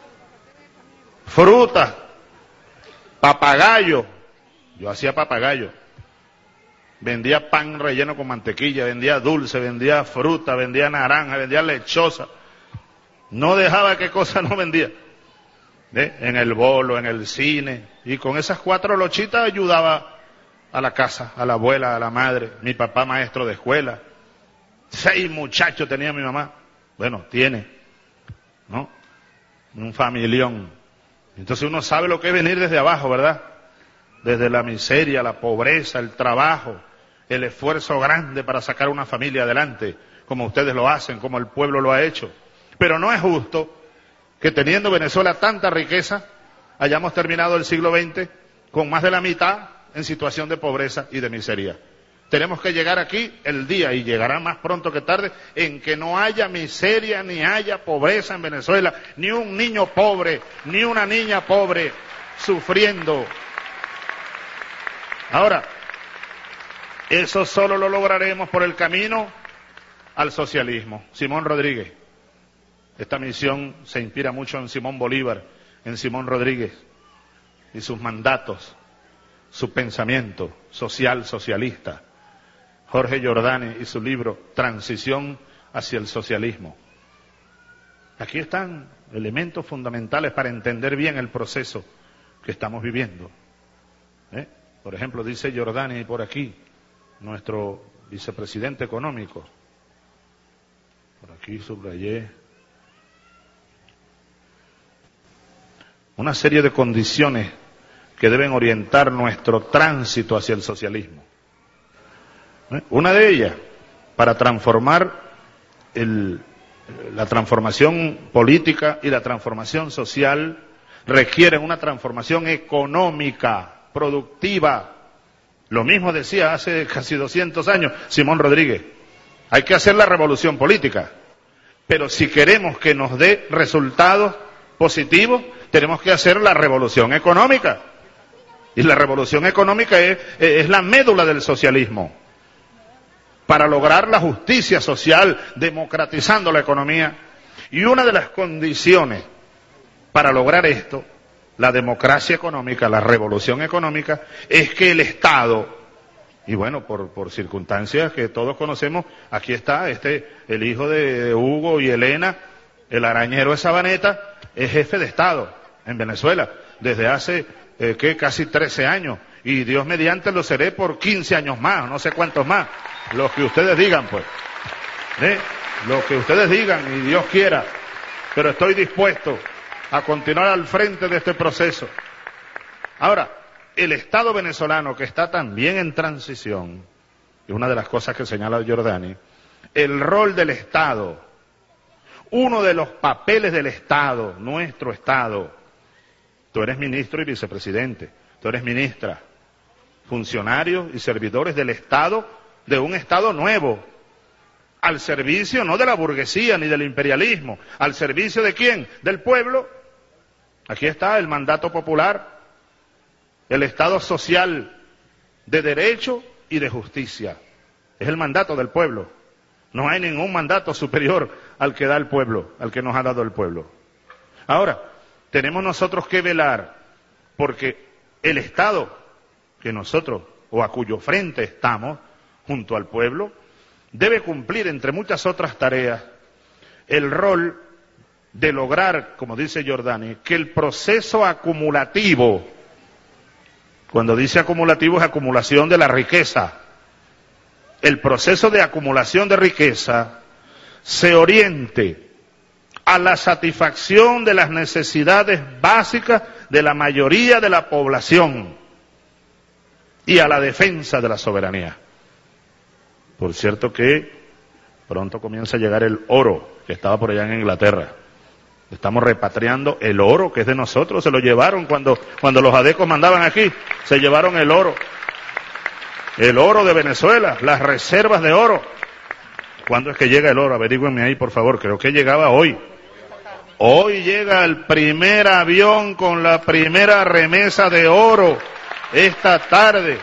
S10: Fruta, papagayo, yo hacía papagayo. Vendía pan relleno con mantequilla, vendía dulce, vendía fruta, vendía naranja, vendía lechosa. No dejaba qué cosa no vendía. ¿Eh? En el bolo, en el cine. Y con esas cuatro lochitas ayudaba a la casa, a la abuela, a la madre. Mi papá maestro de escuela. Seis muchachos tenía mi mamá. Bueno, tiene, ¿no? Un familión. Entonces uno sabe lo que es venir desde abajo, ¿verdad? Desde la miseria, la pobreza, el trabajo, el esfuerzo grande para sacar una familia adelante, como ustedes lo hacen, como el pueblo lo ha hecho. Pero no es justo que, teniendo Venezuela tanta riqueza, hayamos terminado el siglo veinte con más de la mitad en situación de pobreza y de miseria. Tenemos que llegar aquí el día, y llegará más pronto que tarde, en que no haya miseria ni haya pobreza en Venezuela, ni un niño pobre, ni una niña pobre sufriendo. Ahora, eso solo lo lograremos por el camino al socialismo. Simón Rodríguez. Esta misión se inspira mucho en Simón Bolívar, en Simón Rodríguez y sus mandatos, su pensamiento social socialista. Jorge Giordani y su libro Transición hacia el socialismo. Aquí están elementos fundamentales para entender bien el proceso que estamos viviendo. ¿Eh? Por ejemplo, dice Giordani por aquí, nuestro vicepresidente económico. Por aquí subrayé una serie de condiciones que deben orientar nuestro tránsito hacia el socialismo. Una de ellas, para transformar el, la transformación política y la transformación social, requieren una transformación económica, productiva. Lo mismo decía hace casi doscientos años Simón Rodríguez. Hay que hacer la revolución política, pero si queremos que nos dé resultados positivos, tenemos que hacer la revolución económica. Y la revolución económica es, es la médula del socialismo. Para lograr la justicia social, democratizando la economía. Y una de las condiciones para lograr esto, la democracia económica, la revolución económica, es que el Estado, y bueno, por, por circunstancias que todos conocemos, aquí está este, el hijo de Hugo y Elena, el arañero de Sabaneta, es jefe de Estado en Venezuela, desde hace, eh, ¿qué? Casi trece años. Y Dios mediante lo seré por quince años más, no sé cuántos más. Lo que ustedes digan, pues. ¿Eh? Lo que ustedes digan y Dios quiera. Pero estoy dispuesto a continuar al frente de este proceso. Ahora, el Estado venezolano, que está también en transición, es una de las cosas que señala Giordani, el rol del Estado, uno de los papeles del Estado, nuestro Estado. Tú eres ministro y vicepresidente, tú eres ministra. funcionarios y servidores del Estado, de un Estado nuevo, al servicio no de la burguesía ni del imperialismo, al servicio de quién, del pueblo. Aquí está el mandato popular, el Estado social de derecho y de justicia. Es el mandato del pueblo. No hay ningún mandato superior al que da el pueblo, al que nos ha dado el pueblo. Ahora, tenemos nosotros que velar porque el Estado que nosotros, o a cuyo frente estamos, junto al pueblo, debe cumplir, entre muchas otras tareas, el rol de lograr, como dice Giordani, que el proceso acumulativo, cuando dice acumulativo es acumulación de la riqueza, el proceso de acumulación de riqueza se oriente a la satisfacción de las necesidades básicas de la mayoría de la población y a la defensa de la soberanía. Por cierto que pronto comienza a llegar el oro que estaba por allá en Inglaterra. Estamos repatriando el oro que es de nosotros, se lo llevaron cuando, cuando los adecos mandaban aquí, se llevaron el oro. El oro de Venezuela, las reservas de oro. ¿Cuándo es que llega el oro? Averígüenme ahí, por favor, creo que llegaba hoy. Hoy llega el primer avión con la primera remesa de oro, esta tarde.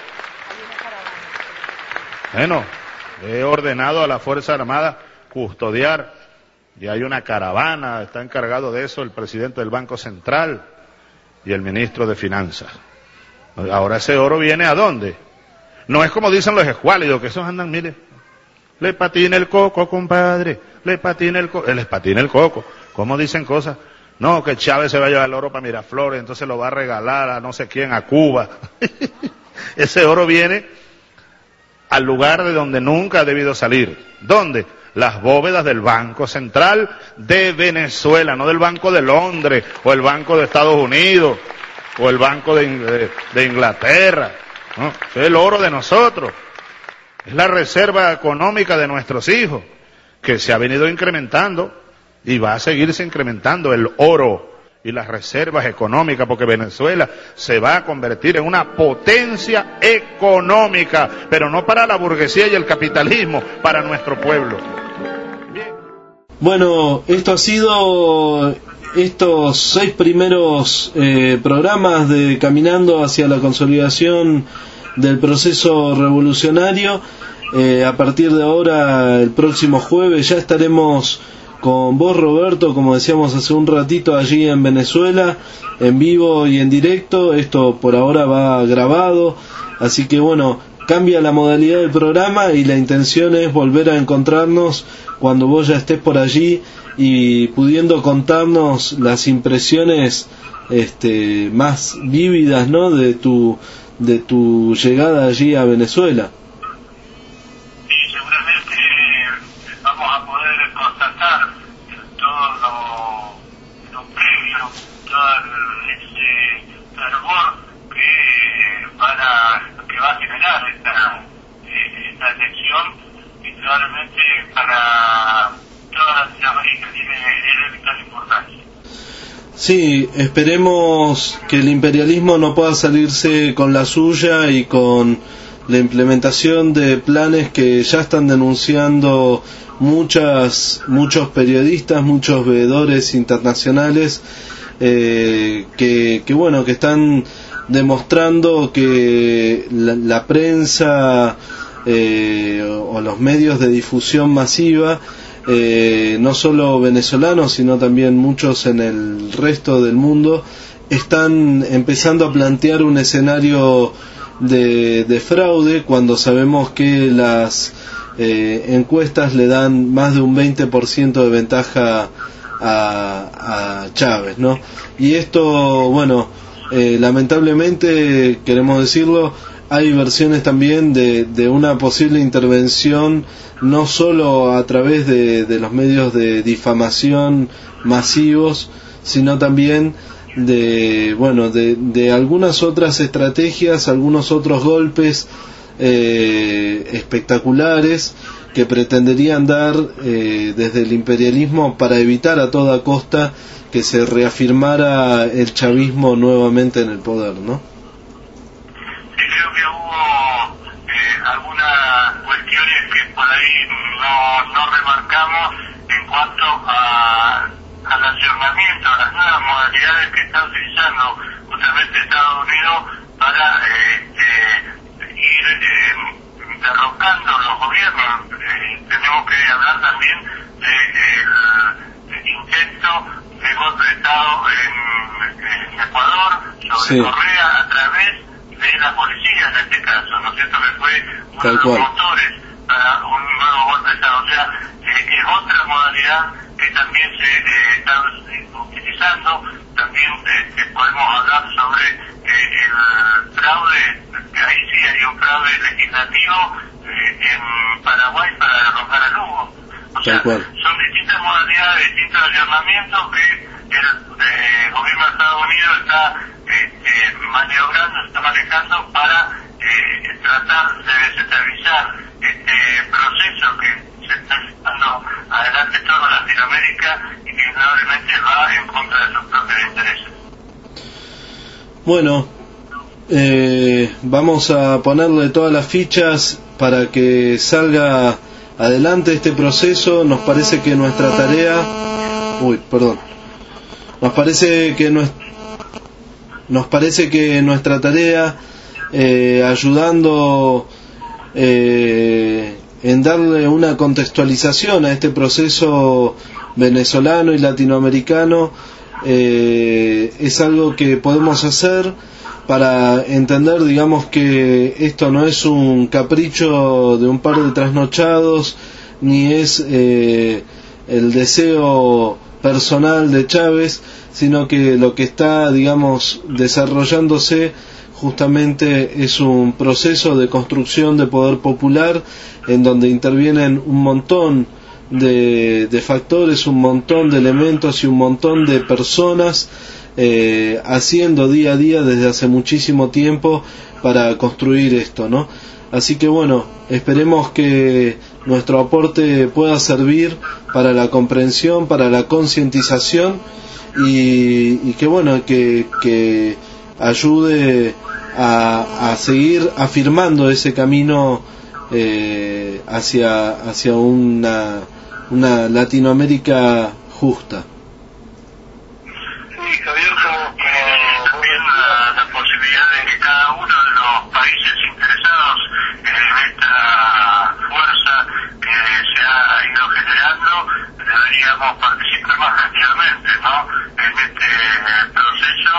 S10: Bueno, he ordenado a la Fuerza Armada custodiar, y hay una caravana, está encargado de eso el presidente del Banco Central y el ministro de Finanzas. Ahora ese oro viene ¿a dónde? No es como dicen los escuálidos, que esos andan, mire, le patina el coco, compadre, le patina el coco, les patina el coco. ¿Cómo dicen cosas? No, que Chávez se va a llevar el oro para Miraflores, entonces lo va a regalar a no sé quién, a Cuba. Ese oro viene al lugar de donde nunca ha debido salir. ¿Dónde? Las bóvedas del Banco Central de Venezuela, no del Banco de Londres, o el Banco de Estados Unidos, o el Banco de, de, de Inglaterra. No, es el oro de nosotros. Es la reserva económica de nuestros hijos, que se ha venido incrementando y va a seguirse incrementando el oro y las reservas económicas, porque Venezuela se va a convertir en una potencia económica, pero no para la burguesía y el capitalismo, para nuestro pueblo. Bien.
S1: Bueno, esto ha sido estos seis primeros eh, programas de Caminando hacia la consolidación del proceso revolucionario. Eh, a partir de ahora, el próximo jueves, ya estaremos con vos, Roberto, como decíamos hace un ratito, allí en Venezuela, en vivo y en directo. Esto por ahora va grabado, así que bueno, cambia la modalidad del programa y la intención es volver a encontrarnos cuando vos ya estés por allí y pudiendo contarnos las impresiones este, más vívidas, ¿no?, de tu de tu llegada allí a Venezuela.
S11: Sí, seguramente vamos a poder constatar todo lo, lo previo, todo ese fervor que, para, que va a generar esta, esta elección, y probablemente para toda Latinoamérica tiene, tiene vital importancia.
S1: Sí, esperemos que el imperialismo no pueda salirse con la suya y con la implementación de planes que ya están denunciando muchas muchos periodistas, muchos veedores internacionales, eh, que, que bueno, que están demostrando que la, la prensa eh, o los medios de difusión masiva, Eh, no solo venezolanos sino también muchos en el resto del mundo, están empezando a plantear un escenario de, de fraude, cuando sabemos que las eh, encuestas le dan más de un veinte por ciento de ventaja a, a Chávez, ¿no? Y esto, bueno, eh, lamentablemente, queremos decirlo, hay versiones también de, de una posible intervención, no solo a través de, de los medios de difamación masivos, sino también de, bueno, de, de algunas otras estrategias, algunos otros golpes eh, espectaculares que pretenderían dar eh, desde el imperialismo para evitar a toda costa que se reafirmara el chavismo nuevamente en el poder, ¿no?
S11: Creo que hubo hubo eh, algunas cuestiones que por ahí no, no remarcamos en cuanto a, al ayornamiento, a las nuevas modalidades que está utilizando justamente Estados Unidos para eh, eh, ir eh, derrocando los gobiernos. Eh, tenemos que hablar también del de intento de golpe de Estado en, en Ecuador sobre
S1: sí.
S11: Correa a través de la policía en este caso, ¿no es cierto? Que fue uno
S1: Tal
S11: de los
S1: cual.
S11: motores para un nuevo golpe de Estado. O sea, eh, es otra modalidad que también se eh, está utilizando. También eh, que podemos hablar sobre eh, el fraude, que ahí sí hay un fraude legislativo eh, en Paraguay para derrocar a Lugo. O sea, son distintas modalidades, distintos ayornamientos que el eh, gobierno de Estados Unidos está eh, eh, maniobrando, está manejando para eh, tratar de desestabilizar este proceso que se está llevando adelante toda Latinoamérica y que indudablemente va en contra de sus propios intereses.
S1: Bueno, eh, vamos a ponerle todas las fichas para que salga adelante este proceso. Nos parece que nuestra tarea, uy, perdón, nos parece que no, nos parece que nuestra tarea eh, ayudando eh, en darle una contextualización a este proceso venezolano y latinoamericano eh, es algo que podemos hacer para entender, digamos, que esto no es un capricho de un par de trasnochados, ni es eh, el deseo personal de Chávez, sino que lo que está, digamos, desarrollándose justamente es un proceso de construcción de poder popular en donde intervienen un montón de, de factores, un montón de elementos y un montón de personas eh, haciendo día a día desde hace muchísimo tiempo para construir esto, ¿no? Así que bueno, esperemos que nuestro aporte pueda servir para la comprensión, para la concientización y, y que bueno, que, que ayude a, a seguir afirmando ese camino eh, hacia, hacia una, una Latinoamérica justa.
S11: Sí, Javier, como, como bien la, la posibilidad de que cada uno de los países interesados en esta fuerza que se ha ido generando, deberíamos participar más activamente, ¿no? En este proceso,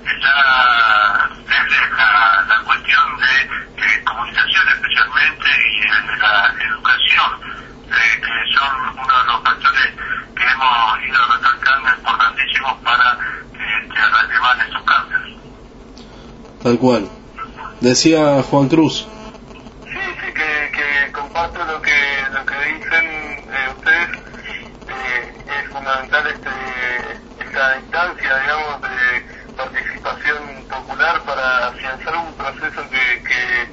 S11: ya desde la, la cuestión de eh, comunicación especialmente y desde la educación, eh, que son uno de los factores que hemos ido recalcando importantísimos para eh, realizar estos cambios.
S1: Tal cual. Decía Juan Cruz.
S2: Sí, sí, que, que comparto lo que lo que dicen eh, ustedes. Eh, es fundamental este, esta instancia, digamos, de participación popular para afianzar un proceso que, que,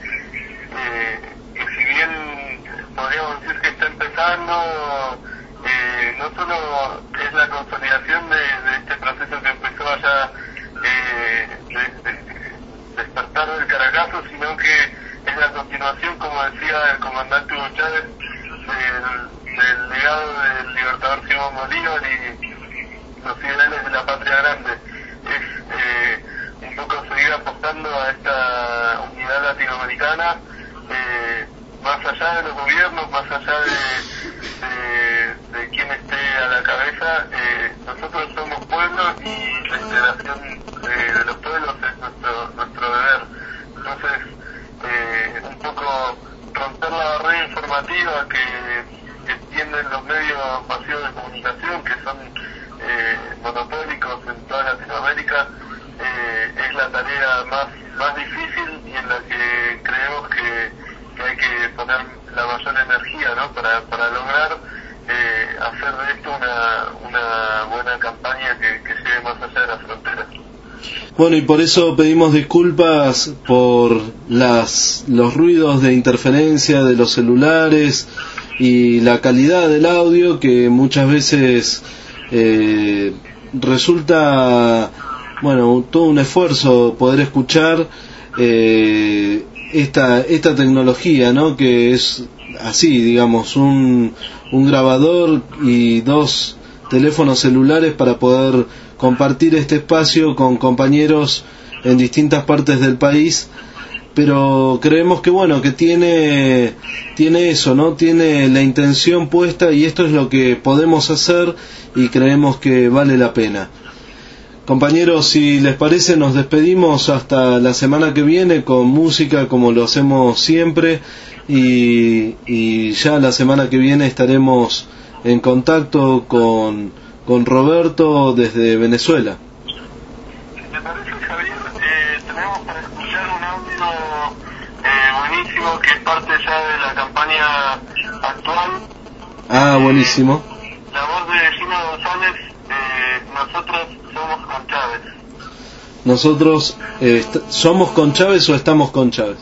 S2: eh, que si bien podríamos decir que está empezando, eh, no solo es la consolidación de, de este proceso que empezó allá eh, de, de, despertar del Caracazo, sino que es la continuación, como decía el comandante Hugo Chávez, del, del legado del libertador Simón Bolívar y los ideales de la patria grande. Es eh, un poco seguir apostando a esta unidad latinoamericana, eh, más allá de los gobiernos, más allá de, de, de quien esté a la cabeza. Eh, nosotros somos pueblos y la integración eh, de los pueblos es nuestro, nuestro deber. Entonces, eh, un poco romper la barrera informativa que, que tienen los medios masivos de comunicación, que son eh, monopólicos en toda Latinoamérica, eh, es la tarea más, más difícil y en la que creemos que, que hay que poner la mayor energía, ¿no? para, para lograr eh, hacer de esto una, una buena campaña que, que llegue más allá de las fronteras.
S1: Bueno, y por eso pedimos disculpas por las los ruidos de interferencia de los celulares y la calidad del audio, que muchas veces eh, resulta, bueno, todo un esfuerzo poder escuchar, eh, esta esta tecnología, ¿no? Que es así, digamos, un, un grabador y dos teléfonos celulares para poder compartir este espacio con compañeros en distintas partes del país, pero creemos que bueno, que tiene tiene eso, ¿no? Tiene la intención puesta y esto es lo que podemos hacer y creemos que vale la pena. Compañeros, si les parece, nos despedimos hasta la semana que viene con música como lo hacemos siempre y, y ya la semana que viene estaremos en contacto con, con Roberto desde Venezuela.
S2: ¿Te parece, Javier? Eh, tenemos para escuchar un audio eh, buenísimo que es parte ya de la campaña actual.
S1: Ah, buenísimo.
S2: La voz de Gino González, eh, nosotros somos con Chávez.
S1: ¿Nosotros eh, somos con Chávez o estamos con Chávez?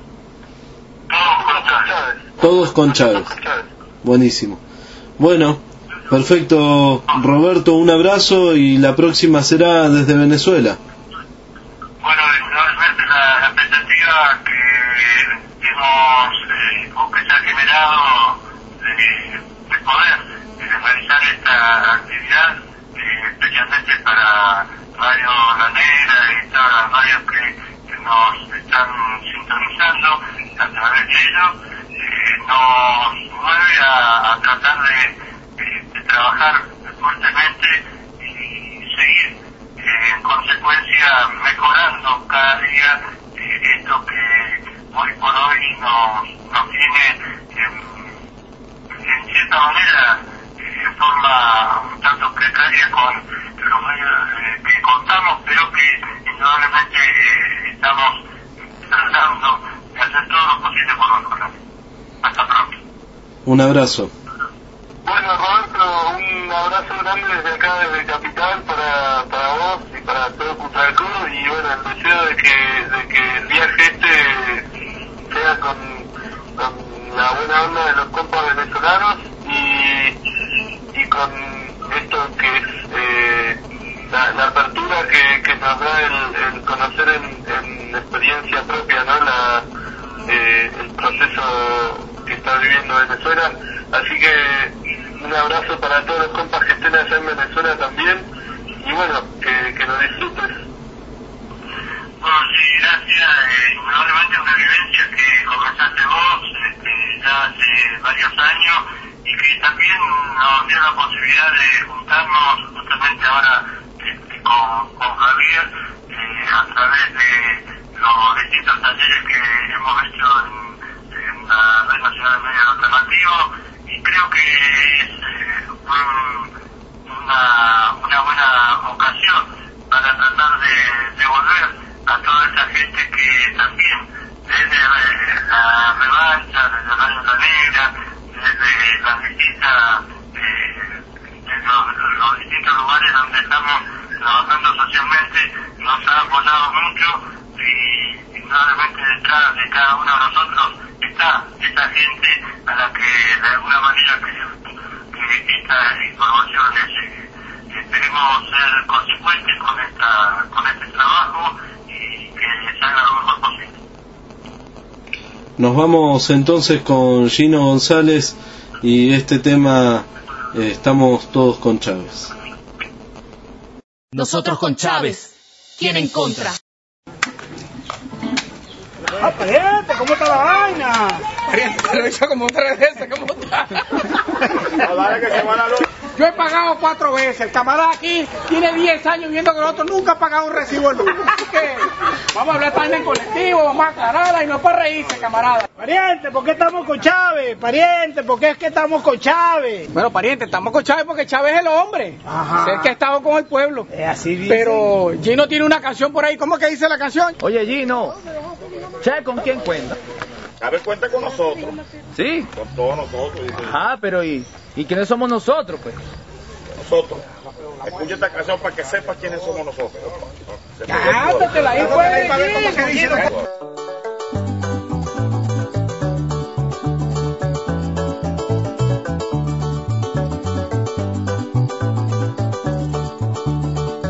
S2: Todos con Chávez.
S1: Todos con Chávez. Buenísimo. Bueno, perfecto, Roberto, un abrazo y la próxima será desde Venezuela.
S11: Bueno, realmente la, la expectativa que hemos eh, o que se ha generado de, de poder de realizar esta actividad, eh, especialmente para Radio La Negra y todas las radios que, que nos están sintonizando a través de ellos, eh, nos mueve a, a tratar de, de, de trabajar fuertemente y seguir eh, en consecuencia mejorando cada día eh, esto que hoy por hoy nos, nos tiene eh, en cierta manera eh, en forma un tanto precaria con los medios eh, que contamos, pero que indudablemente eh, estamos tratando de hacer todo lo posible por mejorar. Hasta pronto.
S1: Un abrazo.
S2: Bueno, Roberto, un abrazo grande desde acá, desde Capital, para, para vos y para todo Cutralcó, y bueno, el deseo de que, de que el viaje este sea con, con la buena onda de los compas venezolanos y, y con esto que es eh, la, la apertura que, que nos da el, el conocer en, en experiencia propia, ¿no? La, eh, el proceso que está viviendo Venezuela. Así que un abrazo para todos los compas que estén allá en Venezuela también, y bueno, que, que lo disfrutes.
S11: Bueno, sí, gracias. Eh, indudablemente una vivencia que comenzaste vos este, ya hace varios años y que también nos dio la posibilidad de juntarnos justamente ahora este, con, con Javier eh, a través de los distintos talleres que hemos hecho en, en la Red Nacional de Medios Alternativos, y creo que es eh, un, una, una buena ocasión para tratar de devolver a toda esa gente que también desde eh, la revancha, desde Radio La Negra, desde las distintas eh, de los, los distintos lugares donde estamos trabajando socialmente, nos ha apoyado mucho, y indudablemente detrás de cada uno de nosotros está esta gente a la que de alguna manera que, que estas informaciones eh, esperemos ser consecuentes con esta con este trabajo y que se haga lo mejor posible.
S1: Nos vamos entonces con Gino González y este tema eh, estamos todos con Chávez.
S12: Nosotros con Chávez, ¿quién en contra?
S13: ¡Ah, pariente! ¿Cómo está la vaina?
S14: Pariente, te lo he dicho como tres veces, ¿cómo está?
S13: No, dale que se va la luz. Yo he pagado cuatro veces. El camarada aquí tiene diez años viendo que nosotros nunca ha pagado un recibo de luz. Así que vamos a hablar también en colectivo, vamos a aclararla y no para reírse, camarada. Pariente, ¿por qué estamos con Chávez? Pariente, ¿por qué es que estamos con Chávez? Bueno, pariente, estamos con Chávez porque Chávez es el hombre. Ajá. Es el que ha estado con el pueblo. Es así dice. Pero Gino tiene una canción por ahí. ¿Cómo que dice la canción?
S15: Oye, Gino, ¿Chávez con quién cuenta?
S8: Chávez cuenta con nosotros.
S15: ¿Sí?
S8: Con todos nosotros.
S15: Ajá, pero ¿y, ¿y quiénes somos nosotros, pues?
S8: Nosotros. Escucha esta canción para que sepas quiénes somos nosotros.
S13: Cántatela ahí, pues.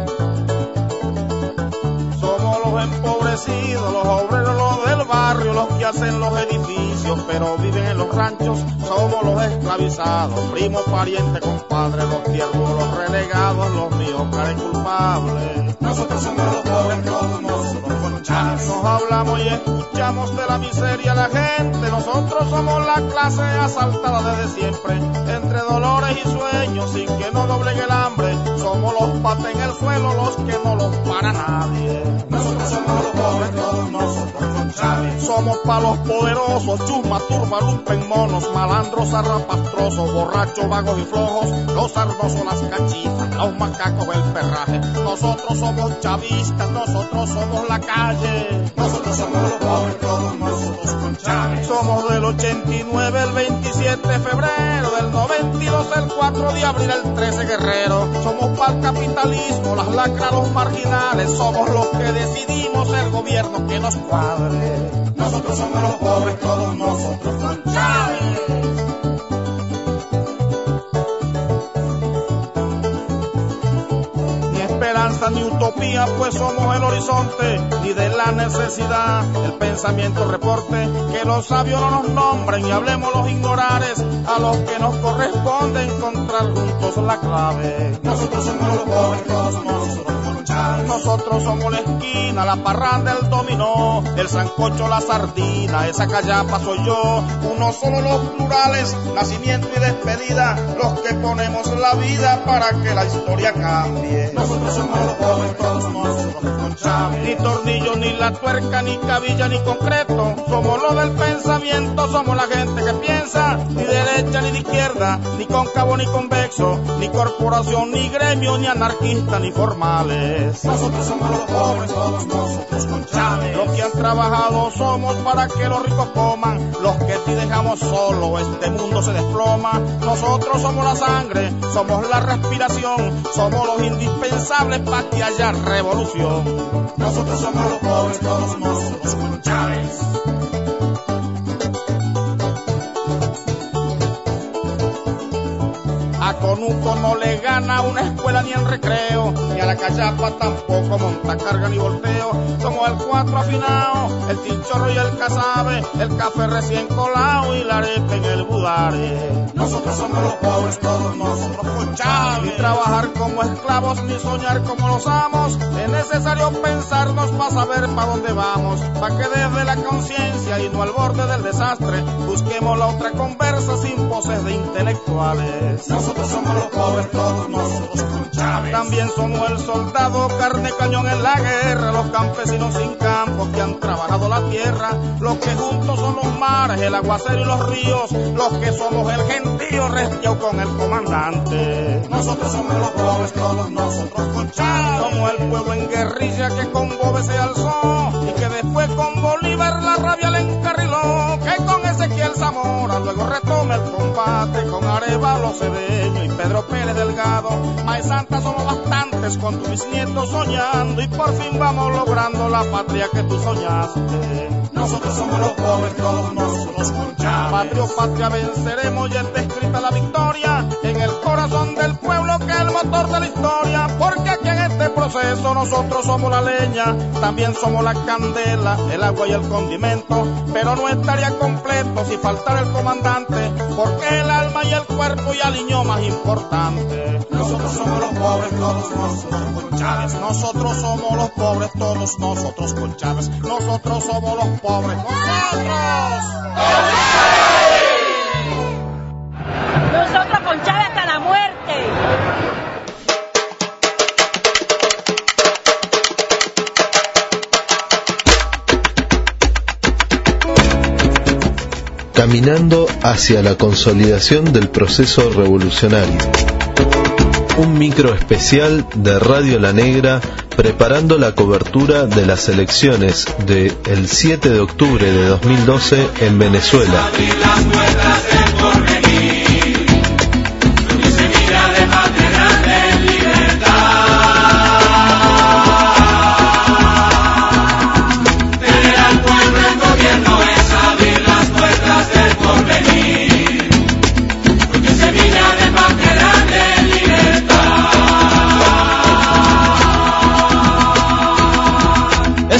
S16: Somos los empobrecidos, los obreros, los del barrio, los hacen los edificios, pero viven en los ranchos. Somos los esclavizados, primo, pariente, compadre, los tiernos, los relegados, los míos, caen culpables. Nosotros somos los pobres, todos nosotros con Chávez. Nos hablamos y escuchamos de la miseria de la gente. Nosotros somos la clase asaltada desde siempre, entre dolores y sueños, sin que no doblegue el hambre. Somos los patas en el suelo, los que no los para nadie. Nosotros somos los pobres, todos nosotros con Chávez. Somos pa' los poderosos, chusma, turba, lumpen, monos, malandros, zarrapastrosos, borrachos, vagos y flojos, los sarnosos, las cachitas, los macacos, el perraje. Nosotros somos chavistas, nosotros somos la calle. Nosotros somos los pobres, todos nosotros con Chávez. Somos del ochenta y nueve, el veintisiete de febrero, del noventa y dos, el cuatro de abril, el trece guerrero. Somos para el capitalismo, las lacras, los marginales. Somos los que decidimos el gobierno que nos cuadre. Nosotros somos los pobres, todos nosotros con Chávez. Esperanza ni utopía, pues somos el horizonte, ni de la necesidad el pensamiento reporte. Que los sabios no nos nombren y hablemos los ignorares, a los que nos corresponde encontrar juntos la clave. Nosotros somos los pobres, todos nosotros con Chávez. Nosotros somos la esquina, la parranda, el dominó, el sancocho, la sardina, esa callapa soy yo. Uno solo los plurales, nacimiento y despedida, los que ponemos la vida para que la historia cambie. Nosotros somos los pobres, todos nosotros con Chávez. Ni tornillo, ni la tuerca, ni cabilla, ni concreto. Somos los del pensamiento, somos la gente que piensa. Ni derecha, ni de izquierda, ni cóncavo, ni convexo, ni corporación, ni gremio, ni anarquista, ni formales. Nosotros somos los pobres, todos nosotros con Chávez. Los que han trabajado somos para que los ricos coman. Los que te dejamos solo, este mundo se desploma. Nosotros somos la sangre, somos la respiración, somos los indispensables para que haya revolución. Nosotros somos los pobres, todos nosotros con Chávez. A Conuco no le gana una escuela ni el recreo, ni a la callapa tampoco monta carga ni volteo. Somos el cuatro afinado, el chinchorro y el casabe, el café recién colado y la arepa en el budare. Nosotros somos los pobres, todos nosotros con Chávez. Ni trabajar como esclavos, ni soñar como los amos. Es necesario pensarnos para saber para dónde vamos, para que desde la conciencia y no al borde del desastre busquemos la otra conversa sin poses de intelectuales. Nosotros somos los pobres, todos nosotros con Chávez. También somos el soldado, carne cañón en la guerra, los campesinos sin campo que han trabajado la tierra, los que juntos son los mares, el aguacero y los ríos, los que somos el gentío restiao con el comandante. Nosotros somos los pobres, todos nosotros con Chávez. Somos el pueblo en guerrilla que con Bobe se alzó y que después con Bolívar la rabia le encarriló, que con Ezequiel Zamora luego retome el combate con Arevalo Cedeño y Pedro Pérez Delgado. Maíz Santa somos bastantes con tu bisnieto soñando y por fin vamos logrando la patria que tú soñaste. Nosotros somos los pobres, todos nosotros con Chávez. Patria o patria venceremos, ya está escrita la victoria en el corazón del pueblo que es el motor de la historia. Porque aquí en este proceso nosotros somos la leña, también somos la candela, el agua y el condimento. Pero no estaría completo si faltara el comandante, porque el alma y el cuerpo y el niño más importante. Nosotros somos los pobres, todos nosotros con Chávez. Nosotros somos los pobres, todos nosotros con Chávez. Nosotros somos los pobres, nosotros.
S17: Nosotros con Chávez hasta la muerte.
S1: Caminando hacia la consolidación del proceso revolucionario. Un micro especial de Radio La Negra preparando la cobertura de las elecciones de el siete de octubre de dos mil doce en Venezuela.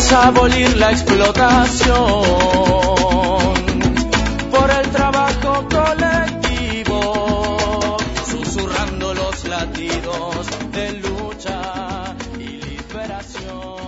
S18: Vamos a abolir la explotación por el trabajo colectivo, susurrando los latidos de lucha y liberación.